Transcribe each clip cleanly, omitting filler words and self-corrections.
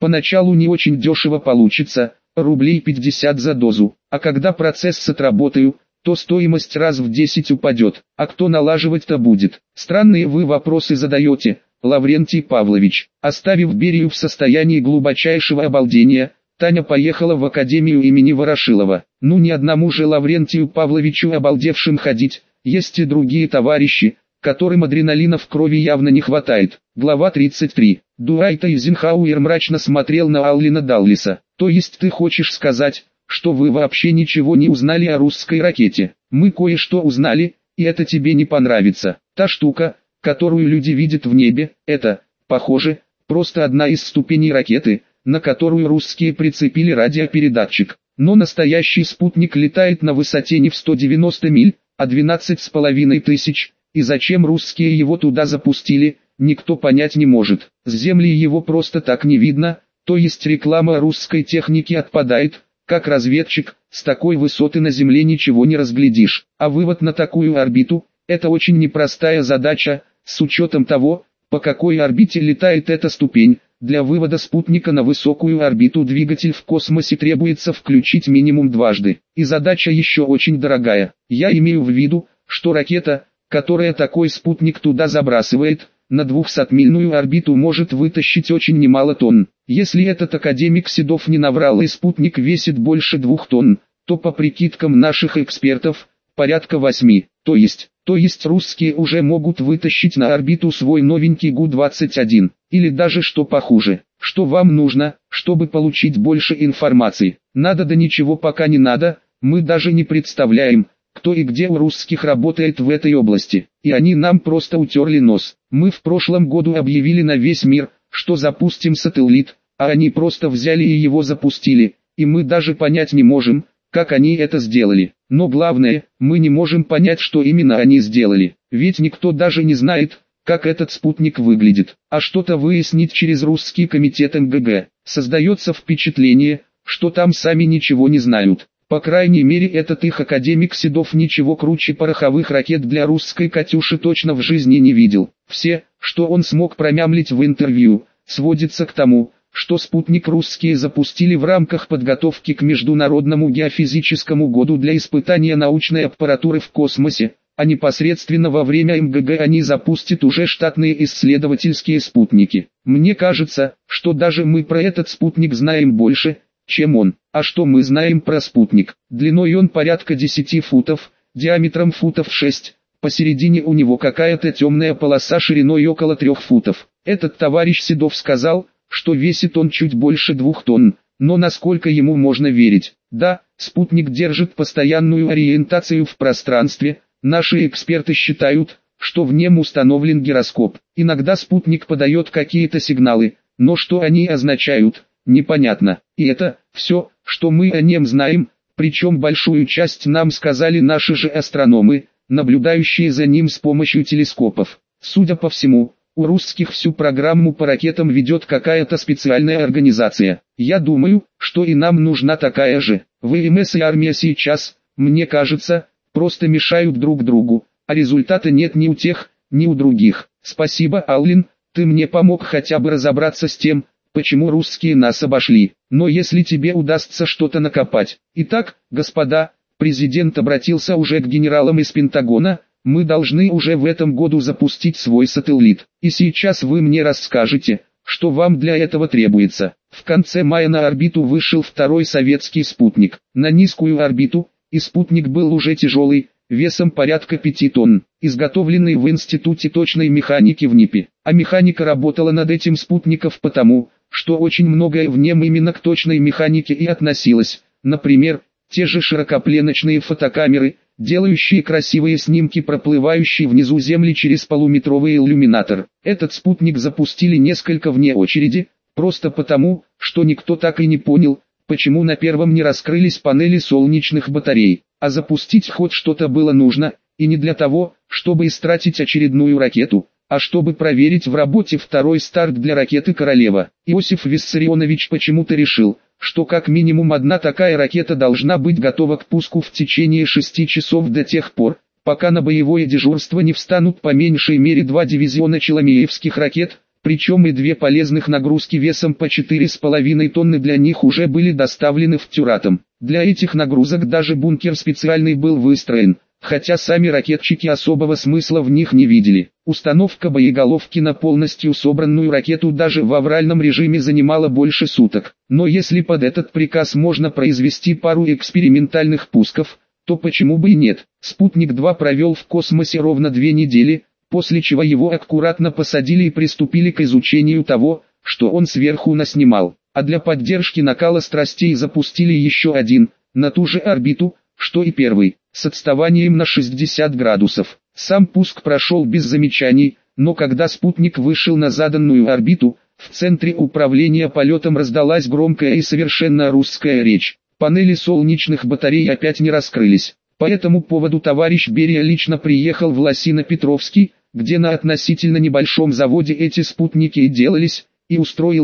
Поначалу не очень дешево получится, рублей 50 за дозу, а когда процесс отработаю, то стоимость раз в 10 упадет. А кто налаживать-то будет? Странные вы вопросы задаете, Лаврентий Павлович. Оставив Берию в состоянии глубочайшего обалдения, Таня поехала в академию имени Ворошилова. Ну ни одному же Лаврентию Павловичу обалдевшим ходить, есть и другие товарищи, которым адреналина в крови явно не хватает. Глава 33. Дуайт Эйзенхауэр мрачно смотрел на Аллена Даллиса. То есть ты хочешь сказать, что вы вообще ничего не узнали о русской ракете? Мы кое-что узнали, и это тебе не понравится. Та штука, которую люди видят в небе, это, похоже, просто одна из ступеней ракеты, на которую русские прицепили радиопередатчик. Но настоящий спутник летает на высоте не в 190 миль, а 12,5 тысяч, и зачем русские его туда запустили, никто понять не может. С Земли его просто так не видно, то есть реклама русской техники отпадает. Как разведчик, с такой высоты на Земле ничего не разглядишь, а вывод на такую орбиту – это очень непростая задача, с учетом того, по какой орбите летает эта ступень. Для вывода спутника на высокую орбиту двигатель в космосе требуется включить минимум дважды, и задача еще очень дорогая. Я имею в виду, что ракета, которая такой спутник туда забрасывает, на 200-мильную орбиту может вытащить очень немало тонн. Если этот академик Седов не наврал и спутник весит больше 2 тонн, то по прикидкам наших экспертов, порядка 8, то есть русские уже могут вытащить на орбиту свой новенький Гу-21, или даже что похуже. Что вам нужно, чтобы получить больше информации? Надо, да ничего пока не надо, мы даже не представляем, кто и где у русских работает в этой области, и они нам просто утерли нос. Мы в прошлом году объявили на весь мир, что запустим сателлит, а они просто взяли и его запустили, и мы даже понять не можем, как они это сделали. Но главное, мы не можем понять, что именно они сделали, ведь никто даже не знает, как этот спутник выглядит. А что-то выяснить через русский комитет МГГ. Создается впечатление, что там сами ничего не знают. По крайней мере этот их академик Седов ничего круче пороховых ракет для русской «Катюши» точно в жизни не видел. Все, что он смог промямлить в интервью, сводится к тому, что спутник русские запустили в рамках подготовки к Международному геофизическому году для испытания научной аппаратуры в космосе, а непосредственно во время МГГ они запустят уже штатные исследовательские спутники. Мне кажется, что даже мы про этот спутник знаем больше, чем он. А что мы знаем про спутник? Длиной он порядка 10 футов, диаметром футов 6, посередине у него какая-то темная полоса шириной около 3 футов. Этот товарищ Седов сказал, что весит он чуть больше 2 тонн, но насколько ему можно верить? Да, спутник держит постоянную ориентацию в пространстве, наши эксперты считают, что в нем установлен гироскоп. Иногда спутник подает какие-то сигналы, но что они означают, непонятно. И это все, что мы о нем знаем, причем большую часть нам сказали наши же астрономы, наблюдающие за ним с помощью телескопов. Судя по всему, у русских всю программу по ракетам ведет какая-то специальная организация. Я думаю, что и нам нужна такая же. ВМС и армия сейчас, мне кажется, просто мешают друг другу, а результата нет ни у тех, ни у других. Спасибо, Аллен, ты мне помог хотя бы разобраться с тем, почему русские нас обошли. Но если тебе удастся что-то накопать. Итак, господа, президент обратился уже к генералам из Пентагона, мы должны уже в этом году запустить свой сателлит. И сейчас вы мне расскажете, что вам для этого требуется. В конце мая на орбиту вышел второй советский спутник. На низкую орбиту, и спутник был уже тяжелый, весом порядка 5 тонн, изготовленный в Институте точной механики в НИПе. А механика работала над этим спутником потому, что очень многое в нем именно к точной механике и относилось. Например, те же широкопленочные фотокамеры, делающие красивые снимки проплывающей внизу Земли через полуметровый иллюминатор. Этот спутник запустили несколько вне очереди, просто потому, что никто так и не понял, почему на первом не раскрылись панели солнечных батарей. А запустить хоть что-то было нужно, и не для того, чтобы истратить очередную ракету, а чтобы проверить в работе второй старт для ракеты «Королева». Иосиф Виссарионович почему-то решил, что как минимум одна такая ракета должна быть готова к пуску в течение 6 часов до тех пор, пока на боевое дежурство не встанут по меньшей мере 2 дивизиона челомеевских ракет, Причем и две полезных нагрузки весом по 4,5 тонны для них уже были доставлены в Тюратом. Для этих нагрузок даже бункер специальный был выстроен, хотя сами ракетчики особого смысла в них не видели. Установка боеголовки на полностью собранную ракету даже в авральном режиме занимала больше суток. Но если под этот приказ можно произвести пару экспериментальных пусков, то почему бы и нет? Спутник-2 провел в космосе ровно 2 недели, после чего его аккуратно посадили и приступили к изучению того, что он сверху наснимал. А для поддержки накала страстей запустили еще один, на ту же орбиту, что и первый, с отставанием на 60 градусов. Сам пуск прошел без замечаний, но когда спутник вышел на заданную орбиту, в центре управления полетом раздалась громкая и совершенно русская речь. Панели солнечных батарей опять не раскрылись. По этому поводу товарищ Берия лично приехал в Лосино-Петровский, где на относительно небольшом заводе эти спутники и делались, и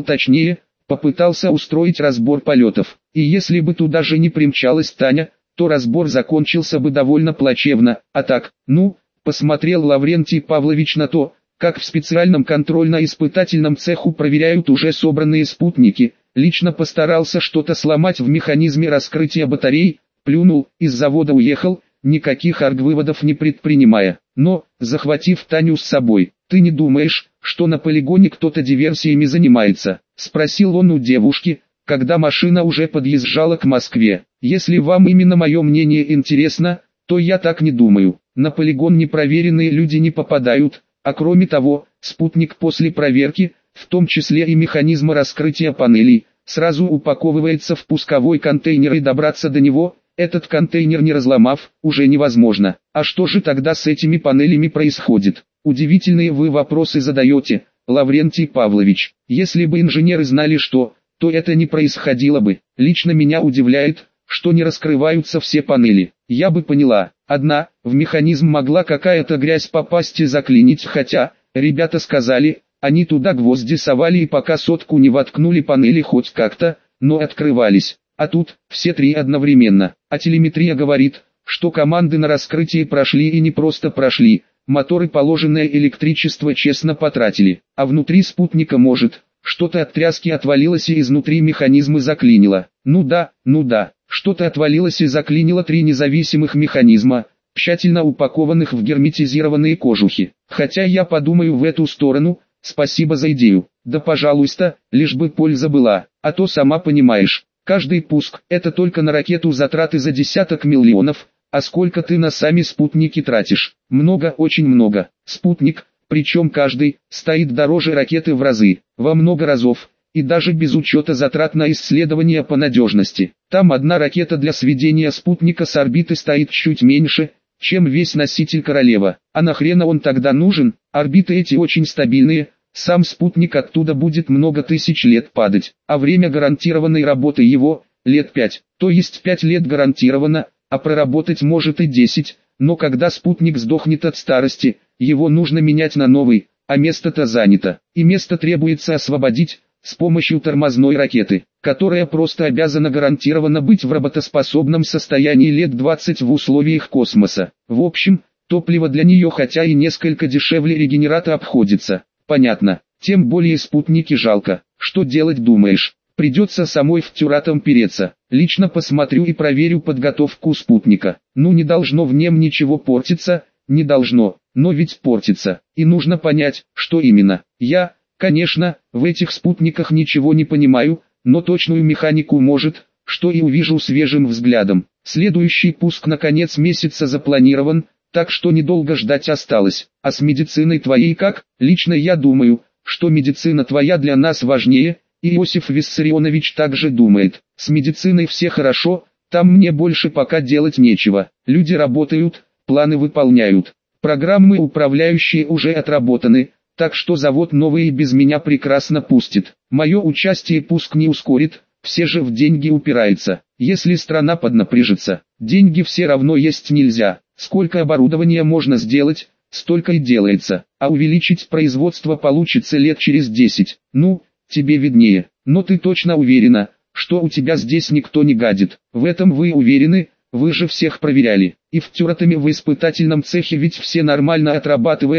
попытался устроить разбор полетов. И если бы туда же не примчалась Таня, то разбор закончился бы довольно плачевно. А так, посмотрел Лаврентий Павлович на то, как в специальном контрольно-испытательном цеху проверяют уже собранные спутники, лично постарался что-то сломать в механизме раскрытия батарей, плюнул, из завода уехал, никаких аргвыводов не предпринимая. Но, захватив Таню с собой, «Ты не думаешь, что на полигоне кто-то диверсиями занимается?» — спросил он у девушки, когда машина уже подъезжала к Москве. «Если вам именно мое мнение интересно, то я так не думаю. На полигон непроверенные люди не попадают, а кроме того, спутник после проверки, в том числе и механизма раскрытия панелей, сразу упаковывается в пусковой контейнер и добраться до него, этот контейнер не разломав, уже невозможно. А что же тогда с этими панелями происходит? Удивительные вы вопросы задаете, Лаврентий Павлович. Если бы инженеры знали что, то это не происходило бы. Лично меня удивляет, что не раскрываются все панели. Я бы поняла, в механизм могла какая-то грязь попасть и заклинить, хотя, ребята сказали, они туда гвозди совали и пока сотку не воткнули панели хоть как-то, но открывались. А тут, все три одновременно. А телеметрия говорит, что команды на раскрытие прошли и не просто прошли, моторы положенное электричество честно потратили. А внутри спутника может, что-то от тряски отвалилось и изнутри механизмы заклинило. Ну да, что-то отвалилось и заклинило 3 независимых механизма, тщательно упакованных в герметизированные кожухи. Хотя я подумаю в эту сторону, спасибо за идею. Да пожалуйста, лишь бы польза была, а то сама понимаешь. Каждый пуск – это только на ракету затраты за десяток миллионов, а сколько ты на сами спутники тратишь? Много, очень много. Спутник, причем каждый, стоит дороже ракеты в разы, во много разов, и даже без учета затрат на исследования по надежности. Там одна ракета для сведения спутника с орбиты стоит чуть меньше, чем весь носитель Королева. А нахрена он тогда нужен? Орбиты эти очень стабильные. Сам спутник оттуда будет много тысяч лет падать, а время гарантированной работы его – лет 5, то есть 5 лет гарантированно, а проработать может и 10, но когда спутник сдохнет от старости, его нужно менять на новый, а место-то занято, и место требуется освободить с помощью тормозной ракеты, которая просто обязана гарантированно быть в работоспособном состоянии лет 20 в условиях космоса. В общем, топливо для нее хотя и несколько дешевле регенерата обходится. Понятно, тем более спутники жалко. Что делать думаешь? Придется самой в Тюратом переться. Лично посмотрю и проверю подготовку спутника. Не должно в нем ничего портиться, не должно, но ведь портится. И нужно понять, что именно. Я, конечно, в этих спутниках ничего не понимаю, но точную механику может, что и увижу свежим взглядом. Следующий пуск на конец месяца запланирован, так что недолго ждать осталось. А с медициной твоей как? Лично я думаю, что медицина твоя для нас важнее, и Иосиф Виссарионович также думает. С медициной все хорошо, там мне больше пока делать нечего. Люди работают, планы выполняют. Программы управляющие уже отработаны, так что завод новый и без меня прекрасно пустит. Мое участие пуск не ускорит, все же в деньги упирается. Если страна поднапряжется, деньги все равно есть нельзя. Сколько оборудования можно сделать, столько и делается, а увеличить производство получится лет через 10. Тебе виднее, но ты точно уверена, что у тебя здесь никто не гадит. В этом вы уверены, вы же всех проверяли. И в Тюратаме в испытательном цехе ведь все нормально отрабатывает,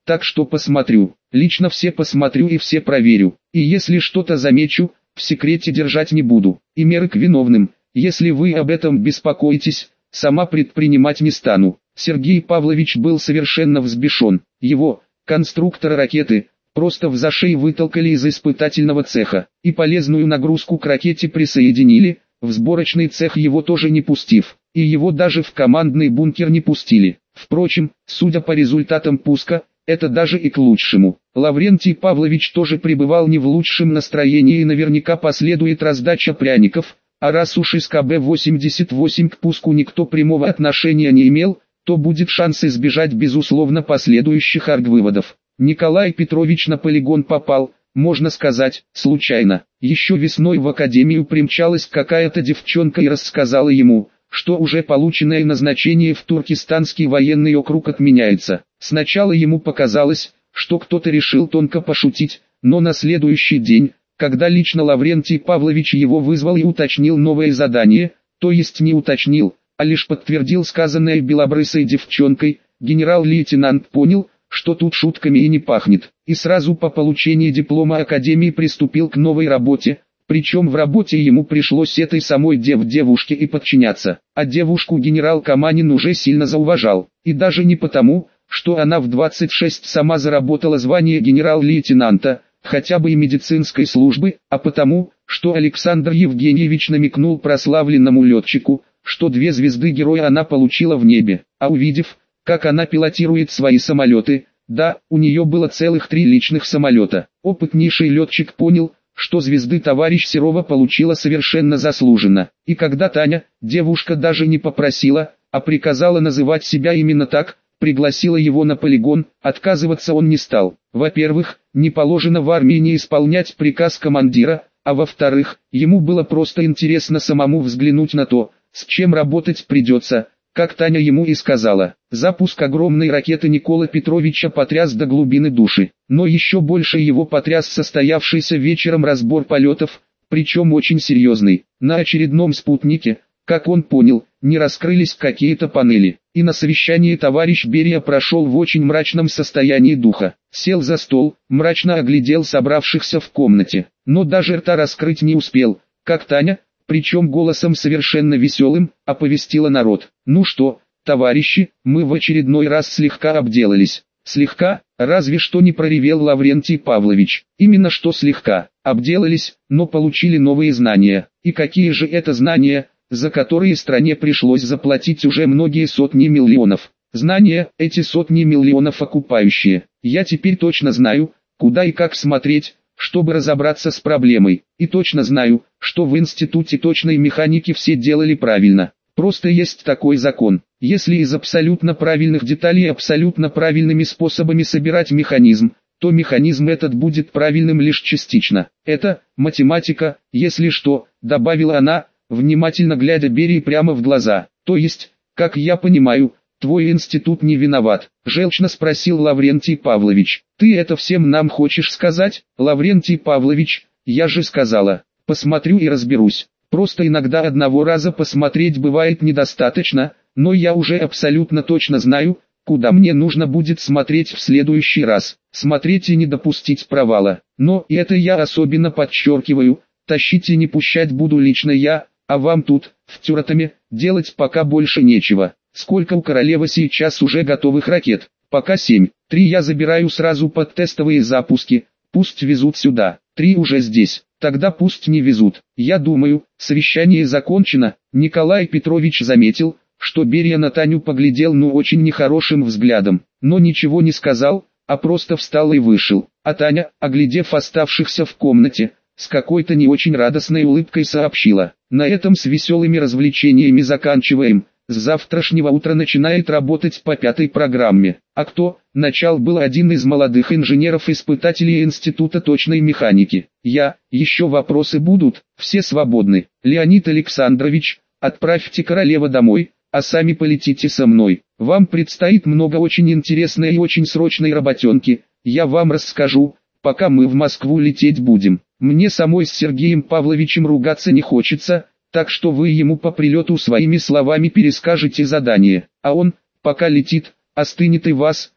так что посмотрю. Лично все посмотрю и все проверю. И если что-то замечу, в секрете держать не буду. И меры к виновным, если вы об этом беспокоитесь, сама предпринимать не стану. Сергей Павлович был совершенно взбешен. Его, конструктора ракеты, просто в зашей вытолкали из испытательного цеха, и полезную нагрузку к ракете присоединили, в сборочный цех его тоже не пустив, и его даже в командный бункер не пустили. Впрочем, судя по результатам пуска, это даже и к лучшему. Лаврентий Павлович тоже пребывал не в лучшем настроении и наверняка последует раздача пряников, а раз уж из КБ-88 к пуску никто прямого отношения не имел, то будет шанс избежать безусловно последующих аргвыводов. Николай Петрович на полигон попал, можно сказать, случайно. Еще весной в академию примчалась какая-то девчонка и рассказала ему, что уже полученное назначение в Туркестанский военный округ отменяется. Сначала ему показалось, что кто-то решил тонко пошутить, но на следующий день, когда лично Лаврентий Павлович его вызвал и уточнил новое задание, то есть не уточнил, а лишь подтвердил сказанное белобрысой девчонкой, генерал-лейтенант понял, что тут шутками и не пахнет, и сразу по получении диплома академии приступил к новой работе, причем в работе ему пришлось этой самой девушке и подчиняться, а девушку генерал Каманин уже сильно зауважал, и даже не потому, что она в 26 сама заработала звание генерал-лейтенанта, хотя бы и медицинской службы, а потому, что Александр Евгеньевич намекнул прославленному летчику, что 2 звезды героя она получила в небе, а увидев, как она пилотирует свои самолеты, да, у нее было целых 3 личных самолета. Опытнейший летчик понял, что звезды товарищ Серова получила совершенно заслуженно. И когда Таня, девушка даже не попросила, а приказала называть себя именно так, пригласила его на полигон, отказываться он не стал. Во-первых, не положено в армии не исполнять приказ командира, а во-вторых, ему было просто интересно самому взглянуть на то, с чем работать придется. Как Таня ему и сказала, запуск огромной ракеты Никола Петровича потряс до глубины души, но еще больше его потряс состоявшийся вечером разбор полетов, причем очень серьезный. На очередном спутнике, как он понял, не раскрылись какие-то панели, и на совещании товарищ Берия прошел в очень мрачном состоянии духа. Сел за стол, мрачно оглядел собравшихся в комнате, но даже рта раскрыть не успел, как Таня, причем голосом совершенно веселым, оповестила народ. Ну что, товарищи, мы в очередной раз слегка обделались. Слегка, разве что не проревел Лаврентий Павлович. Именно что слегка, обделались, но получили новые знания. И какие же это знания, за которые стране пришлось заплатить уже многие сотни миллионов. Знания, эти сотни миллионов окупающие. Я теперь точно знаю, куда и как смотреть, чтобы разобраться с проблемой, и точно знаю, что в институте точной механики все делали правильно. Просто есть такой закон. Если из абсолютно правильных деталей абсолютно правильными способами собирать механизм, то механизм этот будет правильным лишь частично. Это математика, если что, добавила она, внимательно глядя Берии прямо в глаза. То есть, как я понимаю, твой институт не виноват, желчно спросил Лаврентий Павлович. Ты это всем нам хочешь сказать, Лаврентий Павлович? Я же сказала, посмотрю и разберусь. Просто иногда одного раза посмотреть бывает недостаточно, но я уже абсолютно точно знаю, куда мне нужно будет смотреть в следующий раз. Смотреть и не допустить провала. Но, и это я особенно подчеркиваю, тащить и не пущать буду лично я, а вам тут, в Тюратаме, делать пока больше нечего. Сколько у королевы сейчас уже готовых ракет? Пока 7. 3 я забираю сразу под тестовые запуски, пусть везут сюда. 3 уже здесь, тогда пусть не везут. Я думаю, совещание закончено. Николай Петрович заметил, что Берия на Таню поглядел очень нехорошим взглядом, но ничего не сказал, а просто встал и вышел. А Таня, оглядев оставшихся в комнате, с какой-то не очень радостной улыбкой сообщила: на этом с веселыми развлечениями заканчиваем. С завтрашнего утра начинает работать по 5-й программе. А кто? Начал был один из молодых инженеров-испытателей Института точной механики. Я, еще вопросы будут, все свободны. Леонид Александрович, отправьте королеву домой, а сами полетите со мной. Вам предстоит много очень интересной и очень срочной работенки. Я вам расскажу, пока мы в Москву лететь будем. Мне самой с Сергеем Павловичем ругаться не хочется, так что вы ему по прилету своими словами перескажете задание, а он, пока летит, остынет и вас,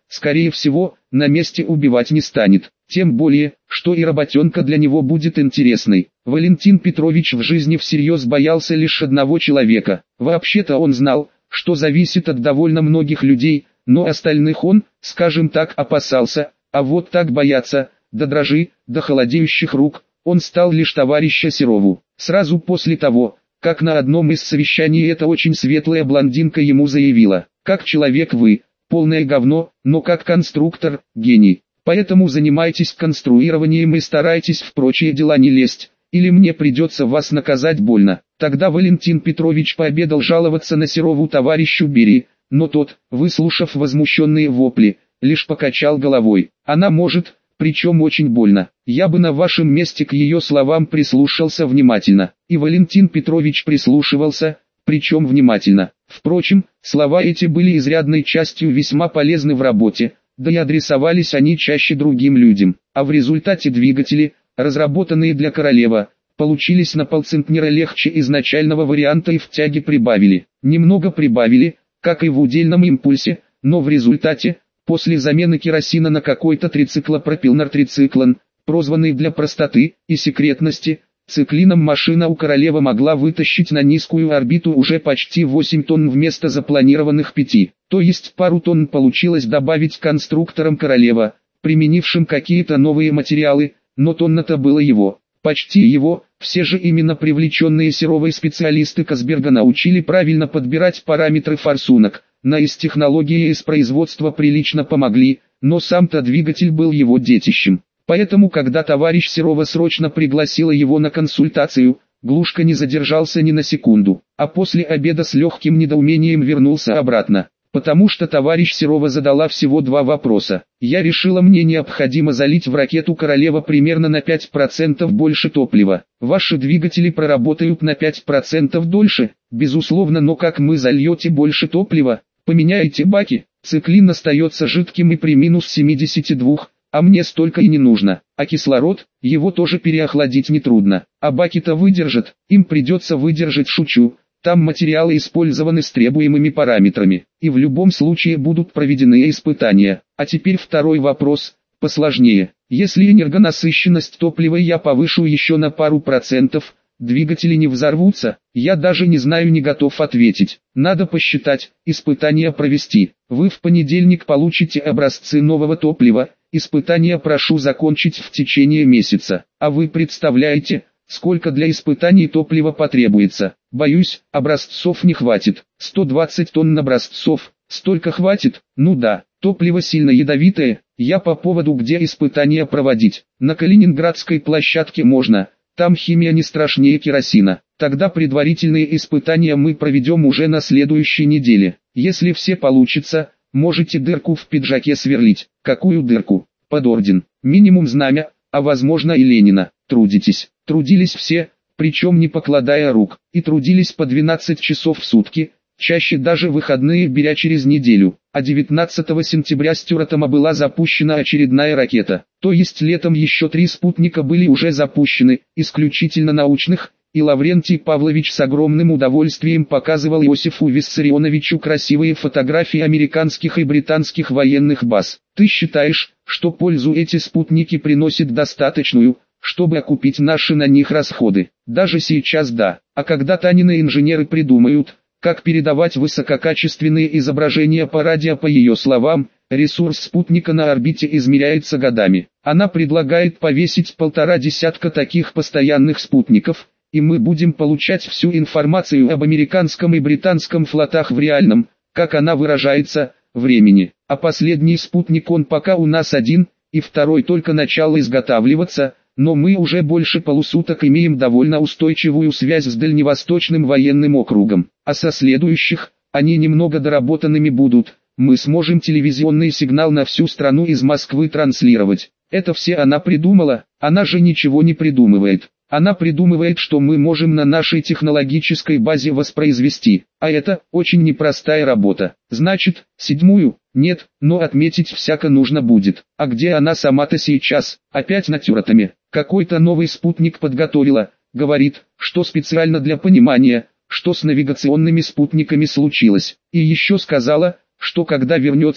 скорее всего, на месте убивать не станет. Тем более, что и работенка для него будет интересной. Валентин Петрович в жизни всерьез боялся лишь одного человека. Вообще-то он знал, что зависит от довольно многих людей, но остальных он, скажем так, опасался, а вот так бояться, до дрожи, до холодеющих рук, он стал лишь товарища Серову. Сразу после того, как на одном из совещаний эта очень светлая блондинка ему заявила: «Как человек вы, полное говно, но как конструктор, гений. Поэтому занимайтесь конструированием и старайтесь в прочие дела не лезть, или мне придется вас наказать больно». Тогда Валентин Петрович пообедал жаловаться на Серову товарищу Берии, но тот, выслушав возмущенные вопли, лишь покачал головой. «Она может, причем очень больно. Я бы на вашем месте к ее словам прислушался внимательно». И Валентин Петрович прислушивался, причем внимательно. Впрочем, слова эти были изрядной частью весьма полезны в работе, да и адресовались они чаще другим людям. А в результате двигатели, разработанные для Королева, получились на полцентнера легче изначального варианта и в тяге прибавили. Немного прибавили, как и в удельном импульсе, но в результате, после замены керосина на какой-то трициклопропилнартрициклон, прозванный для простоты и секретности циклином, машина у Королева могла вытащить на низкую орбиту уже почти 8 тонн вместо запланированных 5, то есть пару тонн получилось добавить конструкторам Королева, применившим какие-то новые материалы, но тонна-то было его, почти его. Все же именно привлеченные Серовой специалисты Касберга научили правильно подбирать параметры форсунок. На из технологии из производства прилично помогли, но сам-то двигатель был его детищем. Поэтому когда товарищ Серова срочно пригласила его на консультацию, Глушко не задержался ни на секунду, а после обеда с легким недоумением вернулся обратно. Потому что товарищ Серова задала всего 2 вопроса. «Я решила, мне необходимо залить в ракету Королева примерно на 5% больше топлива. Ваши двигатели проработают на 5% дольше, безусловно, но как мы зальете больше топлива? Поменяете баки, циклин остается жидким и при минус 72, а мне столько и не нужно. А кислород, его тоже переохладить нетрудно. А баки-то выдержат, им придется выдержать, шучу. Там материалы использованы с требуемыми параметрами, и в любом случае будут проведены испытания». А теперь второй вопрос, посложнее. Если энергонасыщенность топлива я повышу еще на пару процентов, двигатели не взорвутся? Я даже не знаю, не готов ответить. Надо посчитать, испытания провести. Вы в понедельник получите образцы нового топлива, испытания прошу закончить в течение месяца. А вы представляете, сколько для испытаний топлива потребуется? Боюсь, образцов не хватит. 120 тонн образцов, столько хватит? Ну да, топливо сильно ядовитое. Я по поводу, где испытания проводить. На Калининградской площадке можно, там химия не страшнее керосина. Тогда предварительные испытания мы проведем уже на следующей неделе. Если все получится, можете дырку в пиджаке сверлить. Какую дырку? Под орден. Минимум знамя, а возможно и Ленина. Трудитесь. Трудились все, причем не покладая рук, и трудились по 12 часов в сутки, чаще даже выходные беря через неделю. А 19 сентября с Тюратома была запущена очередная ракета. То есть летом еще 3 спутника были уже запущены, исключительно научных, и Лаврентий Павлович с огромным удовольствием показывал Иосифу Виссарионовичу красивые фотографии американских и британских военных баз. «Ты считаешь, что пользу эти спутники приносят достаточную, чтобы окупить наши на них расходы?» Даже сейчас да. А когда Танины инженеры придумают, как передавать высококачественные изображения по радио, по ее словам, ресурс спутника на орбите измеряется годами. Она предлагает повесить 1,5 десятка таких постоянных спутников, и мы будем получать всю информацию об американском и британском флотах в реальном, как она выражается, времени. А последний спутник, он пока у нас один, и второй только начал изготавливаться, но мы уже больше полусуток имеем довольно устойчивую связь с Дальневосточным военным округом. А со следующих, они немного доработанными будут, мы сможем телевизионный сигнал на всю страну из Москвы транслировать. Это все она придумала, она же ничего не придумывает. Она придумывает, что мы можем на нашей технологической базе воспроизвести, а это очень непростая работа. Значит, 7-ю, нет, но отметить всяко нужно будет. А где она сама-то сейчас? Опять на Тюратоме. Какой-то новый спутник подготовила, говорит, что специально для понимания, что с навигационными спутниками случилось. И еще сказала, что когда вернется,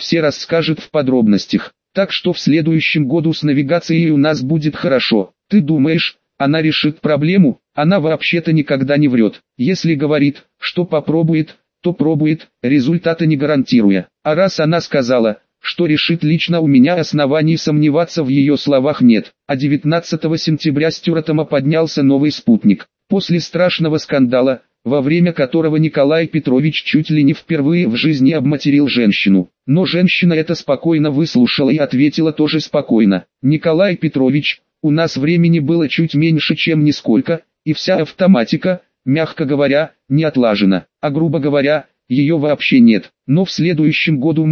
все расскажет в подробностях. Так что в следующем году с навигацией у нас будет хорошо. Ты думаешь, она решит проблему? Она вообще-то никогда не врет. Если говорит, что попробует, то пробует, результата не гарантируя. А раз она сказала, что решит, лично у меня оснований сомневаться в ее словах нет. А 19 сентября с Тюратома поднялся новый спутник. После страшного скандала, во время которого Николай Петрович чуть ли не впервые в жизни обматерил женщину. Но женщина это спокойно выслушала и ответила тоже спокойно. Николай Петрович, у нас времени было чуть меньше, чем нисколько, и вся автоматика, мягко говоря, не отлажена, а грубо говоря, ее вообще нет. Но в следующем году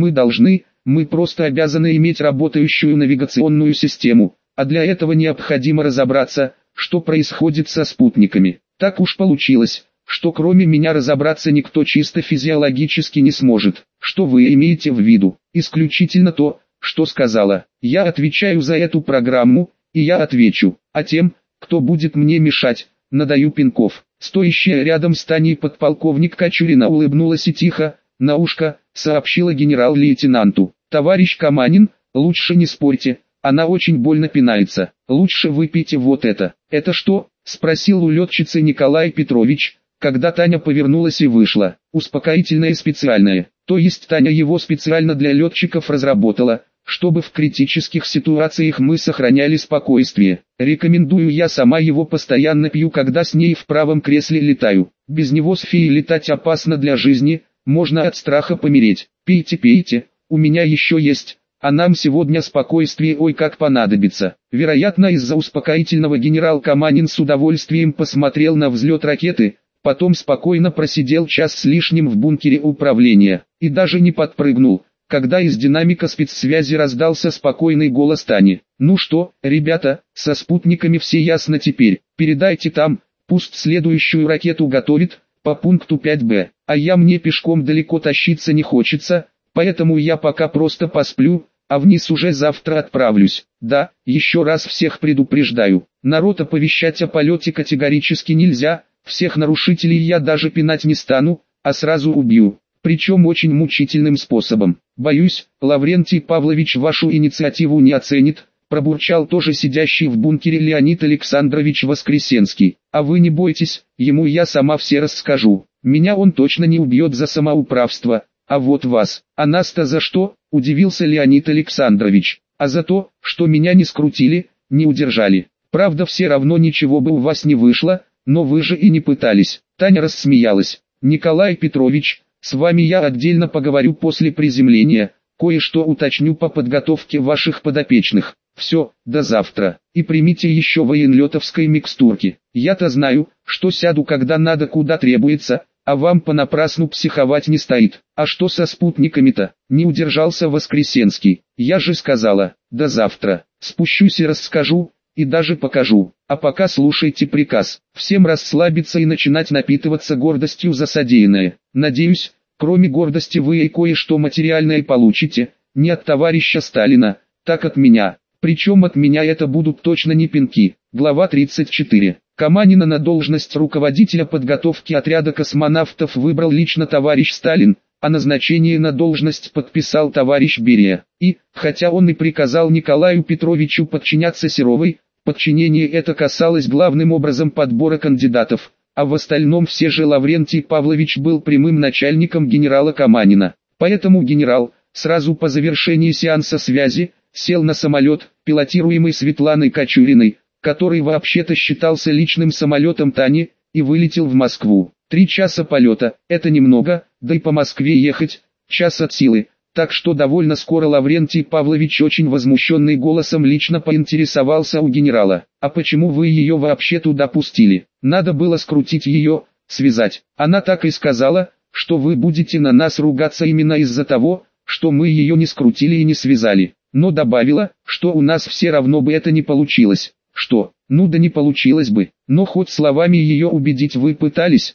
мы просто обязаны иметь работающую навигационную систему, а для этого необходимо разобраться, что происходит со спутниками. Так уж получилось, что кроме меня разобраться никто чисто физиологически не сможет. Что вы имеете в виду? Исключительно то, что сказала. Я отвечаю за эту программу, и я отвечу. А тем, кто будет мне мешать, надаю пинков. Стоящая рядом с Таней подполковник Кочурина улыбнулась и тихо, на ушко, сообщила генерал-лейтенанту. Товарищ Каманин, лучше не спорьте, она очень больно пинается. Лучше выпейте вот это. Это что? Спросил у летчицы Николай Петрович, когда Таня повернулась и вышла. Успокоительное специальное. То есть Таня его специально для летчиков разработала, чтобы в критических ситуациях мы сохраняли спокойствие. Рекомендую, я сама его постоянно пью, когда с ней в правом кресле летаю. Без него с феей летать опасно для жизни, можно от страха помереть. Пейте, пейте, у меня еще есть. А нам сегодня спокойствие ой как понадобится. Вероятно, из-за успокоительного генерал Каманин с удовольствием посмотрел на взлет ракеты, потом спокойно просидел час с лишним в бункере управления, и даже не подпрыгнул, когда из динамика спецсвязи раздался спокойный голос Тани. Ну что, ребята, со спутниками все ясно теперь, передайте там, пусть следующую ракету готовит, по пункту 5Б, а мне пешком далеко тащиться не хочется, поэтому я пока просто посплю, а вниз уже завтра отправлюсь. Да, еще раз всех предупреждаю, народ оповещать о полете категорически нельзя, всех нарушителей я даже пинать не стану, а сразу убью, причем очень мучительным способом. Боюсь, Лаврентий Павлович вашу инициативу не оценит, пробурчал тоже сидящий в бункере Леонид Александрович Воскресенский. А вы не бойтесь, ему я сама все расскажу, меня он точно не убьет за самоуправство. А вот вас, а нас-то за что? Удивился Леонид Александрович. А за то, что меня не скрутили, не удержали. Правда, все равно ничего бы у вас не вышло, но вы же и не пытались. Таня рассмеялась. Николай Петрович, с вами я отдельно поговорю после приземления, кое-что уточню по подготовке ваших подопечных. Все, до завтра. И примите еще военлетовской микстурки. Я-то знаю, что сяду когда надо, куда требуется, а вам понапрасну психовать не стоит. А что со спутниками-то? Не удержался Воскресенский. Я же сказала, до завтра. Спущусь и расскажу, и даже покажу. А пока слушайте приказ. Всем расслабиться и начинать напитываться гордостью за содеянное. Надеюсь, кроме гордости вы и кое-что материальное получите, не от товарища Сталина, так от меня. Причем от меня это будут точно не пинки. Глава 34. Каманина на должность руководителя подготовки отряда космонавтов выбрал лично товарищ Сталин, а назначение на должность подписал товарищ Берия. И, хотя он и приказал Николаю Петровичу подчиняться Серовой, подчинение это касалось главным образом подбора кандидатов, а в остальном все же Лаврентий Павлович был прямым начальником генерала Каманина. Поэтому генерал, сразу по завершении сеанса связи, сел на самолет, пилотируемый Светланой Кочуриной, который вообще-то считался личным самолетом Тани, и вылетел в Москву. 3 часа полета, это немного, да и по Москве ехать, час от силы, так что довольно скоро Лаврентий Павлович очень возмущенный голосом лично поинтересовался у генерала. А почему вы ее вообще туда пустили? Надо было скрутить ее, связать. Она так и сказала, что вы будете на нас ругаться именно из-за того, что мы ее не скрутили и не связали. Но добавила, что у нас все равно бы это не получилось. Что? Ну да не получилось бы, но хоть словами ее убедить вы пытались,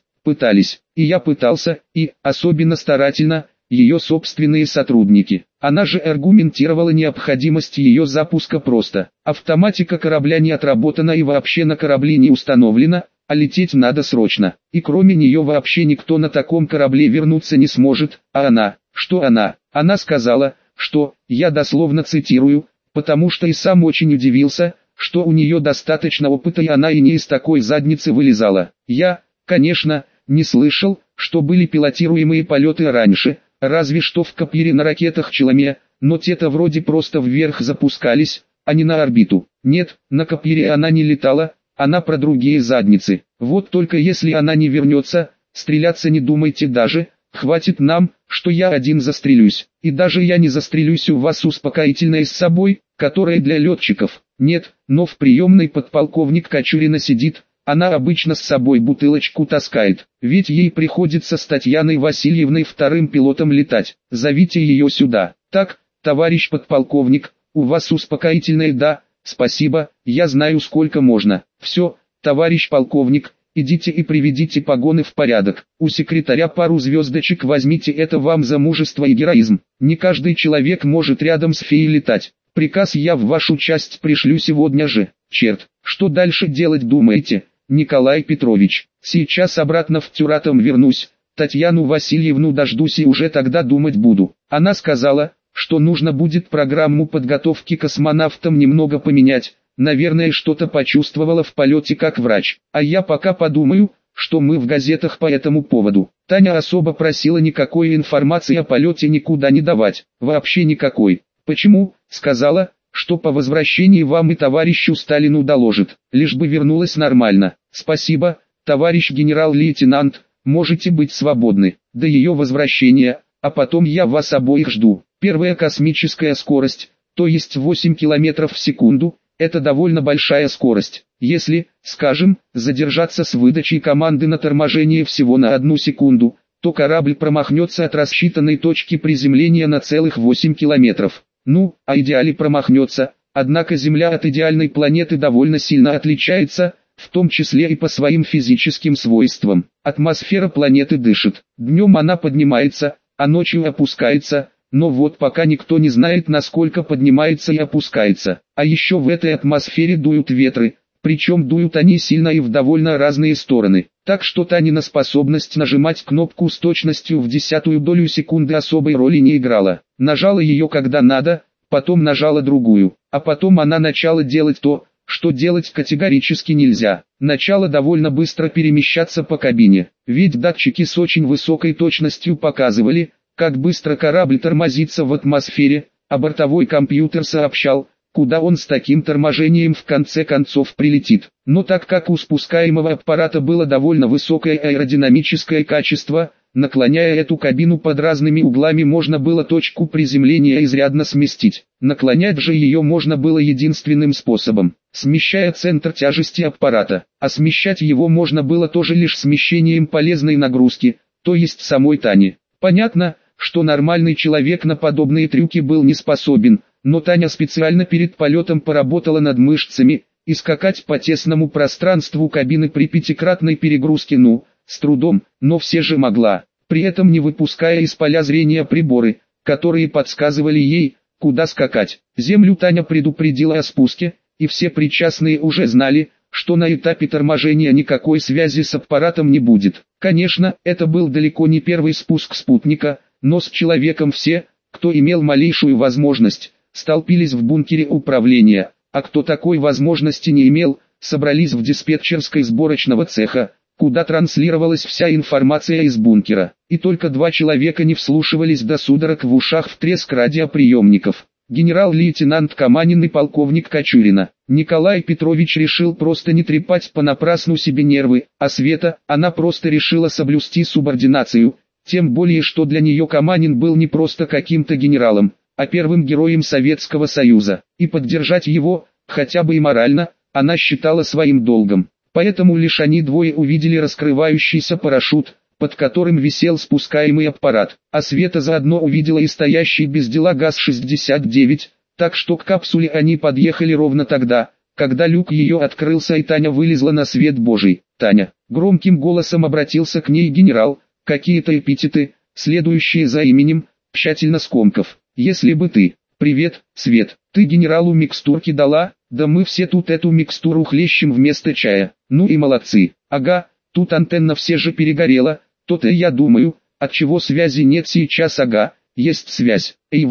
и я пытался, и, особенно старательно, ее собственные сотрудники. Она же аргументировала необходимость ее запуска просто. Автоматика корабля не отработана и вообще на корабле не установлена, а лететь надо срочно. И кроме нее вообще никто на таком корабле вернуться не сможет, а она, что она? Она сказала, что, я дословно цитирую, потому что и сам очень удивился, что у нее достаточно опыта и она и не из такой задницы вылезала. Я, конечно, не слышал, что были пилотируемые полеты раньше, разве что в Капире на ракетах Челоме, но те-то вроде просто вверх запускались, а не на орбиту. Нет, на Капире она не летала, она про другие задницы. Вот только если она не вернется, стреляться не думайте даже, хватит нам, что я один застрелюсь. И даже я не застрелюсь, у вас успокоительное с собой, которое для летчиков. Нет, но в приемной подполковник Кочурина сидит, она обычно с собой бутылочку таскает, ведь ей приходится с Татьяной Васильевной вторым пилотом летать. Зовите ее сюда. Так, товарищ подполковник, у вас успокоительное? Да, спасибо, я знаю сколько можно. Все, товарищ полковник, идите и приведите погоны в порядок. У секретаря пару звездочек возьмите, это вам за мужество и героизм. Не каждый человек может рядом с феей летать. Приказ я в вашу часть пришлю сегодня же. Черт, что дальше делать думаете, Николай Петрович? Сейчас обратно в Тюратом вернусь, Татьяну Васильевну дождусь и уже тогда думать буду. Она сказала, что нужно будет программу подготовки космонавтам немного поменять. Наверное, что-то почувствовала в полете как врач. А я пока подумаю, что мы в газетах по этому поводу. Таня особо просила никакой информации о полете никуда не давать. Вообще никакой. Почему? Сказала, что по возвращении вам и товарищу Сталину доложит. Лишь бы вернулась нормально. Спасибо, товарищ генерал-лейтенант, можете быть свободны. До ее возвращения, а потом я вас обоих жду. Первая космическая скорость, то есть 8 км в секунду. Это довольно большая скорость. Если, скажем, задержаться с выдачей команды на торможение всего на 1 секунду, то корабль промахнется от рассчитанной точки приземления на целых 8 километров. Ну, а идеале промахнется, однако Земля от идеальной планеты довольно сильно отличается, в том числе и по своим физическим свойствам. Атмосфера планеты дышит. Днем она поднимается, а ночью опускается. Но вот пока никто не знает, насколько поднимается и опускается. А еще в этой атмосфере дуют ветры, причем дуют они сильно и в довольно разные стороны. Так что Танина способность нажимать кнопку с точностью в 1/10 долю секунды особой роли не играла. Нажала ее когда надо, потом нажала другую, а потом она начала делать то, что делать категорически нельзя. Начала довольно быстро перемещаться по кабине, ведь датчики с очень высокой точностью показывали, как быстро корабль тормозится в атмосфере, а бортовой компьютер сообщал, куда он с таким торможением в конце концов прилетит. Но так как у спускаемого аппарата было довольно высокое аэродинамическое качество, наклоняя эту кабину под разными углами можно было точку приземления изрядно сместить. Наклонять же ее можно было единственным способом, смещая центр тяжести аппарата, а смещать его можно было тоже лишь смещением полезной нагрузки, то есть самой Тани. Понятно, что нормальный человек на подобные трюки был не способен, но Таня специально перед полетом поработала над мышцами, и скакать по тесному пространству кабины при 5-кратной перегрузке с трудом, но все же могла, при этом не выпуская из поля зрения приборы, которые подсказывали ей, куда скакать. Землю Таня предупредила о спуске, и все причастные уже знали, что на этапе торможения никакой связи с аппаратом не будет. Конечно, это был далеко не первый спуск спутника, но с человеком все, кто имел малейшую возможность, столпились в бункере управления, а кто такой возможности не имел, собрались в диспетчерской сборочного цеха, куда транслировалась вся информация из бункера. И только 2 человека не вслушивались до судорог в ушах в треск радиоприемников. Генерал-лейтенант Каманин и полковник Кочурина. Николай Петрович решил просто не трепать понапрасну себе нервы, а Света, она просто решила соблюсти субординацию, тем более что для нее Каманин был не просто каким-то генералом, а первым героем Советского Союза, и поддержать его, хотя бы и морально, она считала своим долгом. Поэтому лишь они двое увидели раскрывающийся парашют, под которым висел спускаемый аппарат, а Света заодно увидела и стоящий без дела ГАЗ-69, так что к капсуле они подъехали ровно тогда, когда люк ее открылся и Таня вылезла на свет Божий. «Таня», — громким голосом обратился к ней генерал, какие-то эпитеты, следующие за именем, тщательно скомкав. «Если бы ты, привет, Свет, ты генералу микстурки дала, да мы все тут эту микстуру хлещем вместо чая, ну и молодцы, ага». Тут антенна все же перегорела, то-то я думаю, отчего связи нет сейчас, ага, есть связь. Эй вы,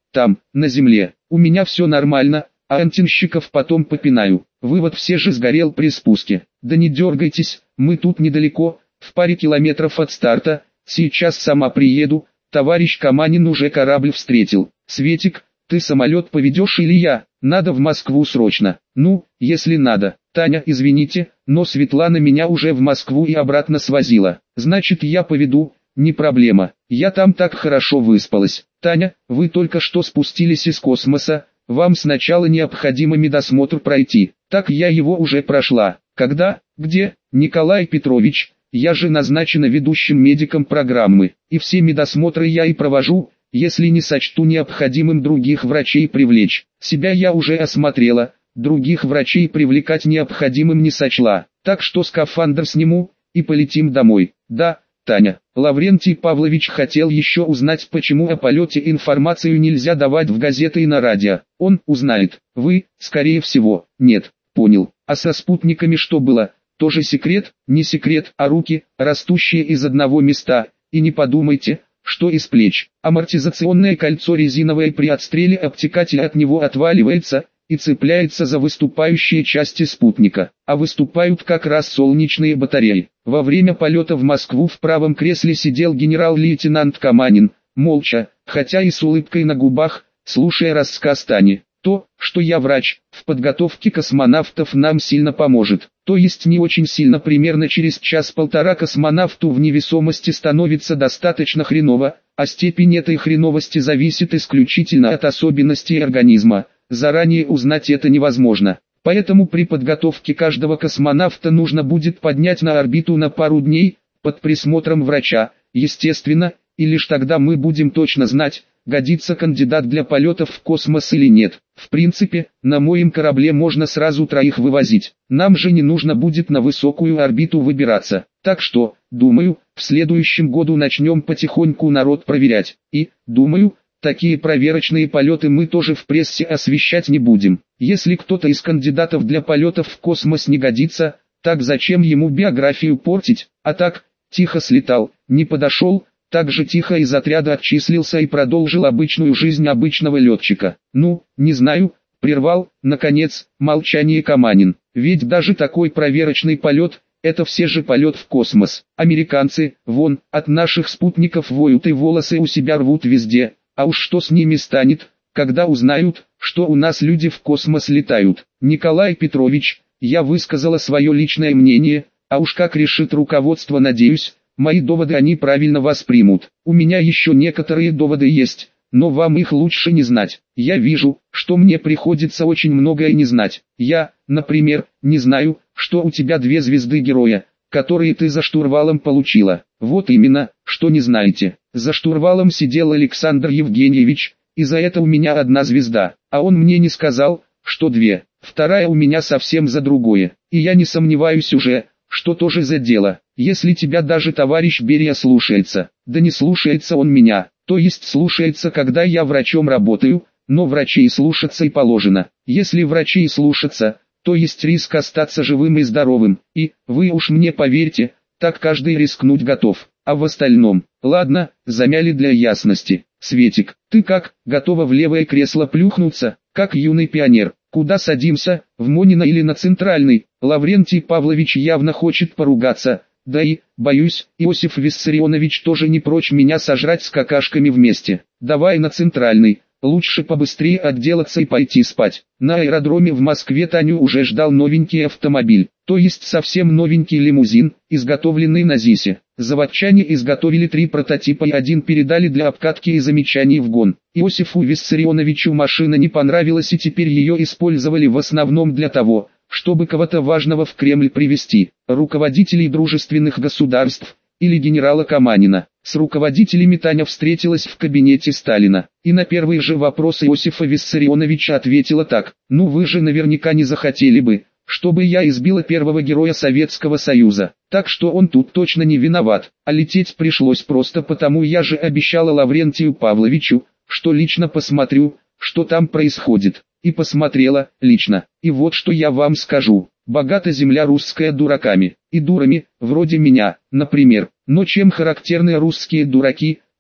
там, на земле. У меня все нормально, а антенщиков потом попинаю. Вывод: все же сгорел при спуске. Да не дергайтесь, мы тут недалеко, в паре километров от старта, сейчас сама приеду. Товарищ Каманин уже корабль встретил. Светик, ты самолет поведешь или я? Надо в Москву срочно. Ну, если надо. Таня, извините, но Светлана меня уже в Москву и обратно свозила. Значит, я поведу, не проблема. Я там так хорошо выспалась. Таня, вы только что спустились из космоса, вам сначала необходимо медосмотр пройти. Так я его уже прошла. Когда? Где? Николай Петрович, я же назначена ведущим медиком программы, и все медосмотры я и провожу, если не сочту необходимым других врачей привлечь. Себя я уже осмотрела, других врачей привлекать необходимым не сочла, так что скафандр сниму, и полетим домой. Да, Таня. Лаврентий Павлович хотел еще узнать, почему о полете информацию нельзя давать в газеты и на радио. Он узнает. Вы, скорее всего, нет. Понял. А со спутниками что было? Тоже секрет? Не секрет, а руки, растущие из одного места. И не подумайте, что из плеч. Амортизационное кольцо резиновое при отстреле обтекателя от него отваливается и цепляется за выступающие части спутника, а выступают как раз солнечные батареи. Во время полета в Москву в правом кресле сидел генерал-лейтенант Каманин, молча, хотя и с улыбкой на губах, слушая рассказ Тани. То, что я врач, в подготовке космонавтов нам сильно поможет. То есть не очень сильно, примерно через час-полтора космонавту в невесомости становится достаточно хреново, а степень этой хреновости зависит исключительно от особенностей организма. Заранее узнать это невозможно. Поэтому при подготовке каждого космонавта нужно будет поднять на орбиту на пару дней, под присмотром врача, естественно, и лишь тогда мы будем точно знать, годится кандидат для полетов в космос или нет. В принципе, на моем корабле можно сразу 3 вывозить. Нам же не нужно будет на высокую орбиту выбираться. Так что, думаю, в следующем году начнем потихоньку народ проверять. И, думаю, такие проверочные полеты мы тоже в прессе освещать не будем. Если кто-то из кандидатов для полетов в космос не годится, так зачем ему биографию портить? А так, тихо слетал, не подошел, так же тихо из отряда отчислился и продолжил обычную жизнь обычного летчика. Ну, не знаю, прервал, наконец, молчание Каманин. Ведь даже такой проверочный полет, это все же полет в космос. Американцы, вон, от наших спутников воют и волосы у себя рвут везде. А уж что с ними станет, когда узнают, что у нас люди в космос летают? Николай Петрович, я высказала свое личное мнение, а уж как решит руководство, надеюсь, мои доводы они правильно воспримут. У меня еще некоторые доводы есть, но вам их лучше не знать. Я вижу, что мне приходится очень многое не знать. Я, например, не знаю, что у тебя 2 звезды героя, которые ты за штурвалом получила. Вот именно, что не знаете. За штурвалом сидел Александр Евгеньевич, и за это у меня 1 звезда. А он мне не сказал, что 2. Вторая у меня совсем за другое. И я не сомневаюсь уже, что тоже за дело. Если тебя даже товарищ Берия слушается, да не слушается он меня, то есть слушается, когда я врачом работаю, но врачей слушаться и положено. Если врачей слушаться, то есть риск остаться живым и здоровым, и, вы уж мне поверьте, так каждый рискнуть готов. А в остальном, ладно, замяли для ясности. Светик, ты как, готова в левое кресло плюхнуться, как юный пионер? Куда садимся, в Монино или на Центральный? Лаврентий Павлович явно хочет поругаться, да и, боюсь, Иосиф Виссарионович тоже не прочь меня сожрать с какашками вместе. Давай на Центральный. Лучше побыстрее отделаться и пойти спать. На аэродроме в Москве Таню уже ждал новенький автомобиль, то есть совсем новенький лимузин, изготовленный на ЗИСе. Заводчане изготовили 3 прототипа и 1 передали для обкатки и замечаний в ГОН. Иосифу Виссарионовичу машина не понравилась, и теперь ее использовали в основном для того, чтобы кого-то важного в Кремль привезти, руководителей дружественных государств, или генерала Каманина. С руководителями Таня встретилась в кабинете Сталина, и на первый же вопрос Иосифа Виссарионовича ответила так: «Ну вы же наверняка не захотели бы, чтобы я избила первого героя Советского Союза, так что он тут точно не виноват, а лететь пришлось просто потому, я же обещала Лаврентию Павловичу, что лично посмотрю, что там происходит». И посмотрела, лично. И вот что я вам скажу. Богата земля русская дураками, и дурами, вроде меня, например. Но чем характерны русские дураки,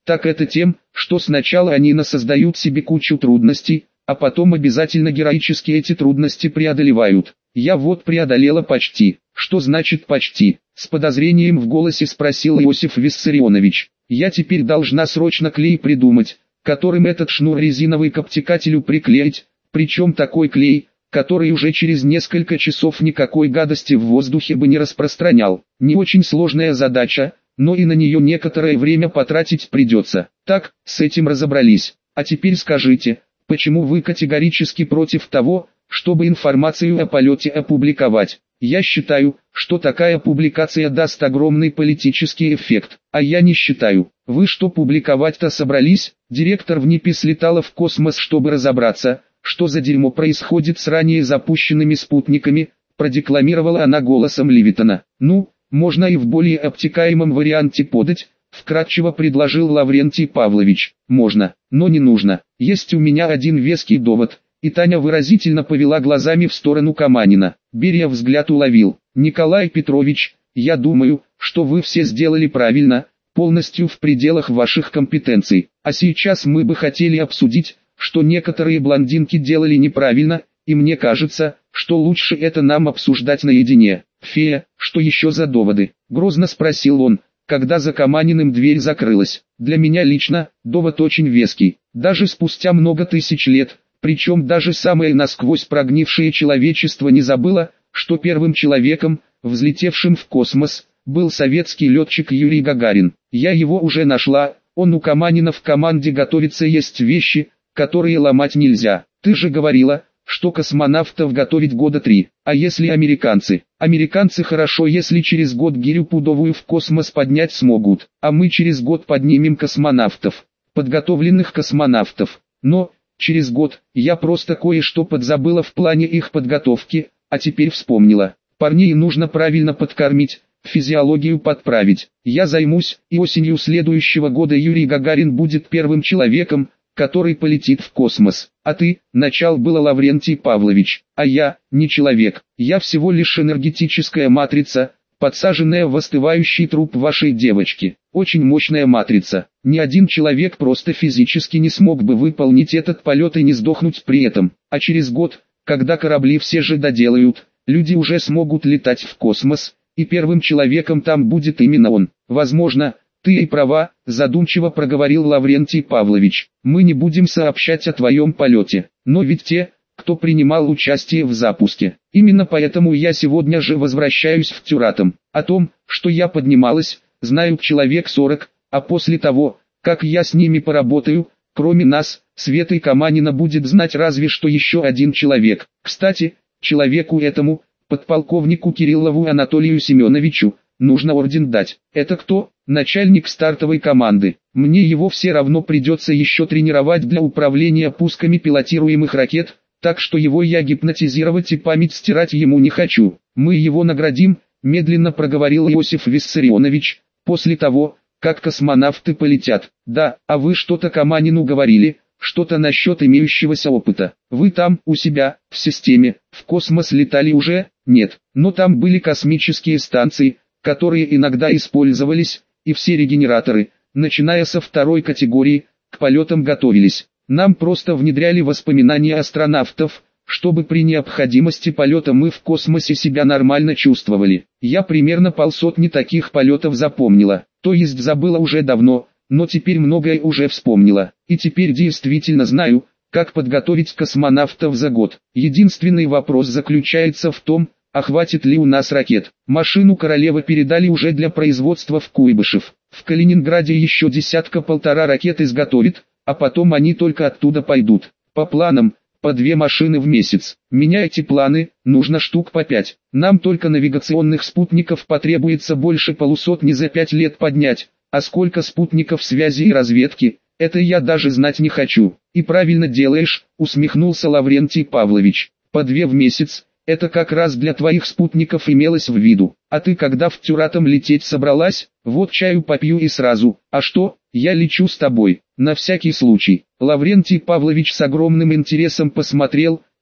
так это тем, что сначала они создают себе кучу трудностей, а потом обязательно героически эти трудности преодолевают. Я вот преодолела почти. Что значит почти? С подозрением в голосе спросил Иосиф Виссарионович. Я теперь должна срочно клей придумать, которым этот шнур резиновый к обтекателю приклеить, причем такой клей, который уже через несколько часов никакой гадости в воздухе бы не распространял. Не очень сложная задача, но и на нее некоторое время потратить придется. Так, с этим разобрались. А теперь скажите, почему вы категорически против того, чтобы информацию о полете опубликовать? Я считаю, что такая публикация даст огромный политический эффект, а я не считаю. Вы что публиковать-то собрались? Директор ВНИПИ слетала в космос, чтобы разобраться, что за дерьмо происходит с ранее запущенными спутниками, продекламировала она голосом Левитана. Ну, можно и в более обтекаемом варианте подать, вкратчиво предложил Лаврентий Павлович. Можно, но не нужно. Есть у меня один веский довод. И Таня выразительно повела глазами в сторону Каманина. Берия взгляд уловил. Николай Петрович, я думаю, что вы все сделали правильно, полностью в пределах ваших компетенций. А сейчас мы бы хотели обсудить, что некоторые блондинки делали неправильно, и мне кажется, что лучше это нам обсуждать наедине. Фея, что еще за доводы? Грозно спросил он, когда за Каманиным дверь закрылась. Для меня лично, довод очень веский. Даже спустя много тысяч лет, причем даже самое насквозь прогнившее человечество не забыло, что первым человеком, взлетевшим в космос, был советский летчик Юрий Гагарин. Я его уже нашла, он у Каманина в команде готовится, есть вещи, которые ломать нельзя. Ты же говорила, что космонавтов готовить года 3. А если американцы? Американцы хорошо, если через год гирю пудовую в космос поднять смогут, а мы через год поднимем космонавтов, подготовленных космонавтов. Но, через год, я просто кое-что подзабыла в плане их подготовки, а теперь вспомнила. Парней нужно правильно подкормить, физиологию подправить. Я займусь, и осенью следующего года Юрий Гагарин будет первым человеком, который полетит в космос. А ты, начал было Лаврентий Павлович, а я, не человек, я всего лишь энергетическая матрица, подсаженная в остывающий труп вашей девочки. Очень мощная матрица. Ни один человек просто физически не смог бы выполнить этот полет и не сдохнуть при этом. А через год, когда корабли все же доделают, люди уже смогут летать в космос, и первым человеком там будет именно он. Возможно, ты и права, задумчиво проговорил Лаврентий Павлович. Мы не будем сообщать о твоем полете, но ведь те, кто принимал участие в запуске. Именно поэтому я сегодня же возвращаюсь в Тюратом. О том, что я поднималась, знают человек 40, а после того, как я с ними поработаю, кроме нас, Светы Каманина будет знать разве что еще один человек. Кстати, человеку этому, подполковнику Кириллову Анатолию Семеновичу, нужно орден дать. Это кто? Начальник стартовой команды. Мне его все равно придется еще тренировать для управления пусками пилотируемых ракет, так что его я гипнотизировать и память стирать ему не хочу. Мы его наградим, медленно проговорил Иосиф Виссарионович, после того, как космонавты полетят. Да, а вы что-то Каманину говорили, что-то насчет имеющегося опыта. Вы там, у себя, в системе, в космос летали уже? Нет, но там были космические станции, которые иногда использовались, и все регенераторы, начиная со второй категории, к полетам готовились. Нам просто внедряли воспоминания астронавтов, чтобы при необходимости полета мы в космосе себя нормально чувствовали. Я примерно полсотни таких полетов запомнила, то есть забыла уже давно, но теперь многое уже вспомнила. И теперь действительно знаю, как подготовить космонавтов за год. Единственный вопрос заключается в том, а хватит ли у нас ракет. Машину Королева передали уже для производства в Куйбышев. В Калининграде еще десятка-полтора ракет изготовит, а потом они только оттуда пойдут. По планам, по 2 машины в месяц. Меняйте планы, нужно штук по 5. Нам только навигационных спутников потребуется больше полусотни за 5 лет поднять. А сколько спутников связи и разведки, это я даже знать не хочу. И правильно делаешь, усмехнулся Лаврентий Павлович. По 2 в месяц. Это как раз для твоих спутников имелось в виду. А ты когда в Тюратом лететь собралась? Вот чаю попью и сразу. А что, я лечу с тобой, на всякий случай. Лаврентий Павлович с огромным интересом посмотрел,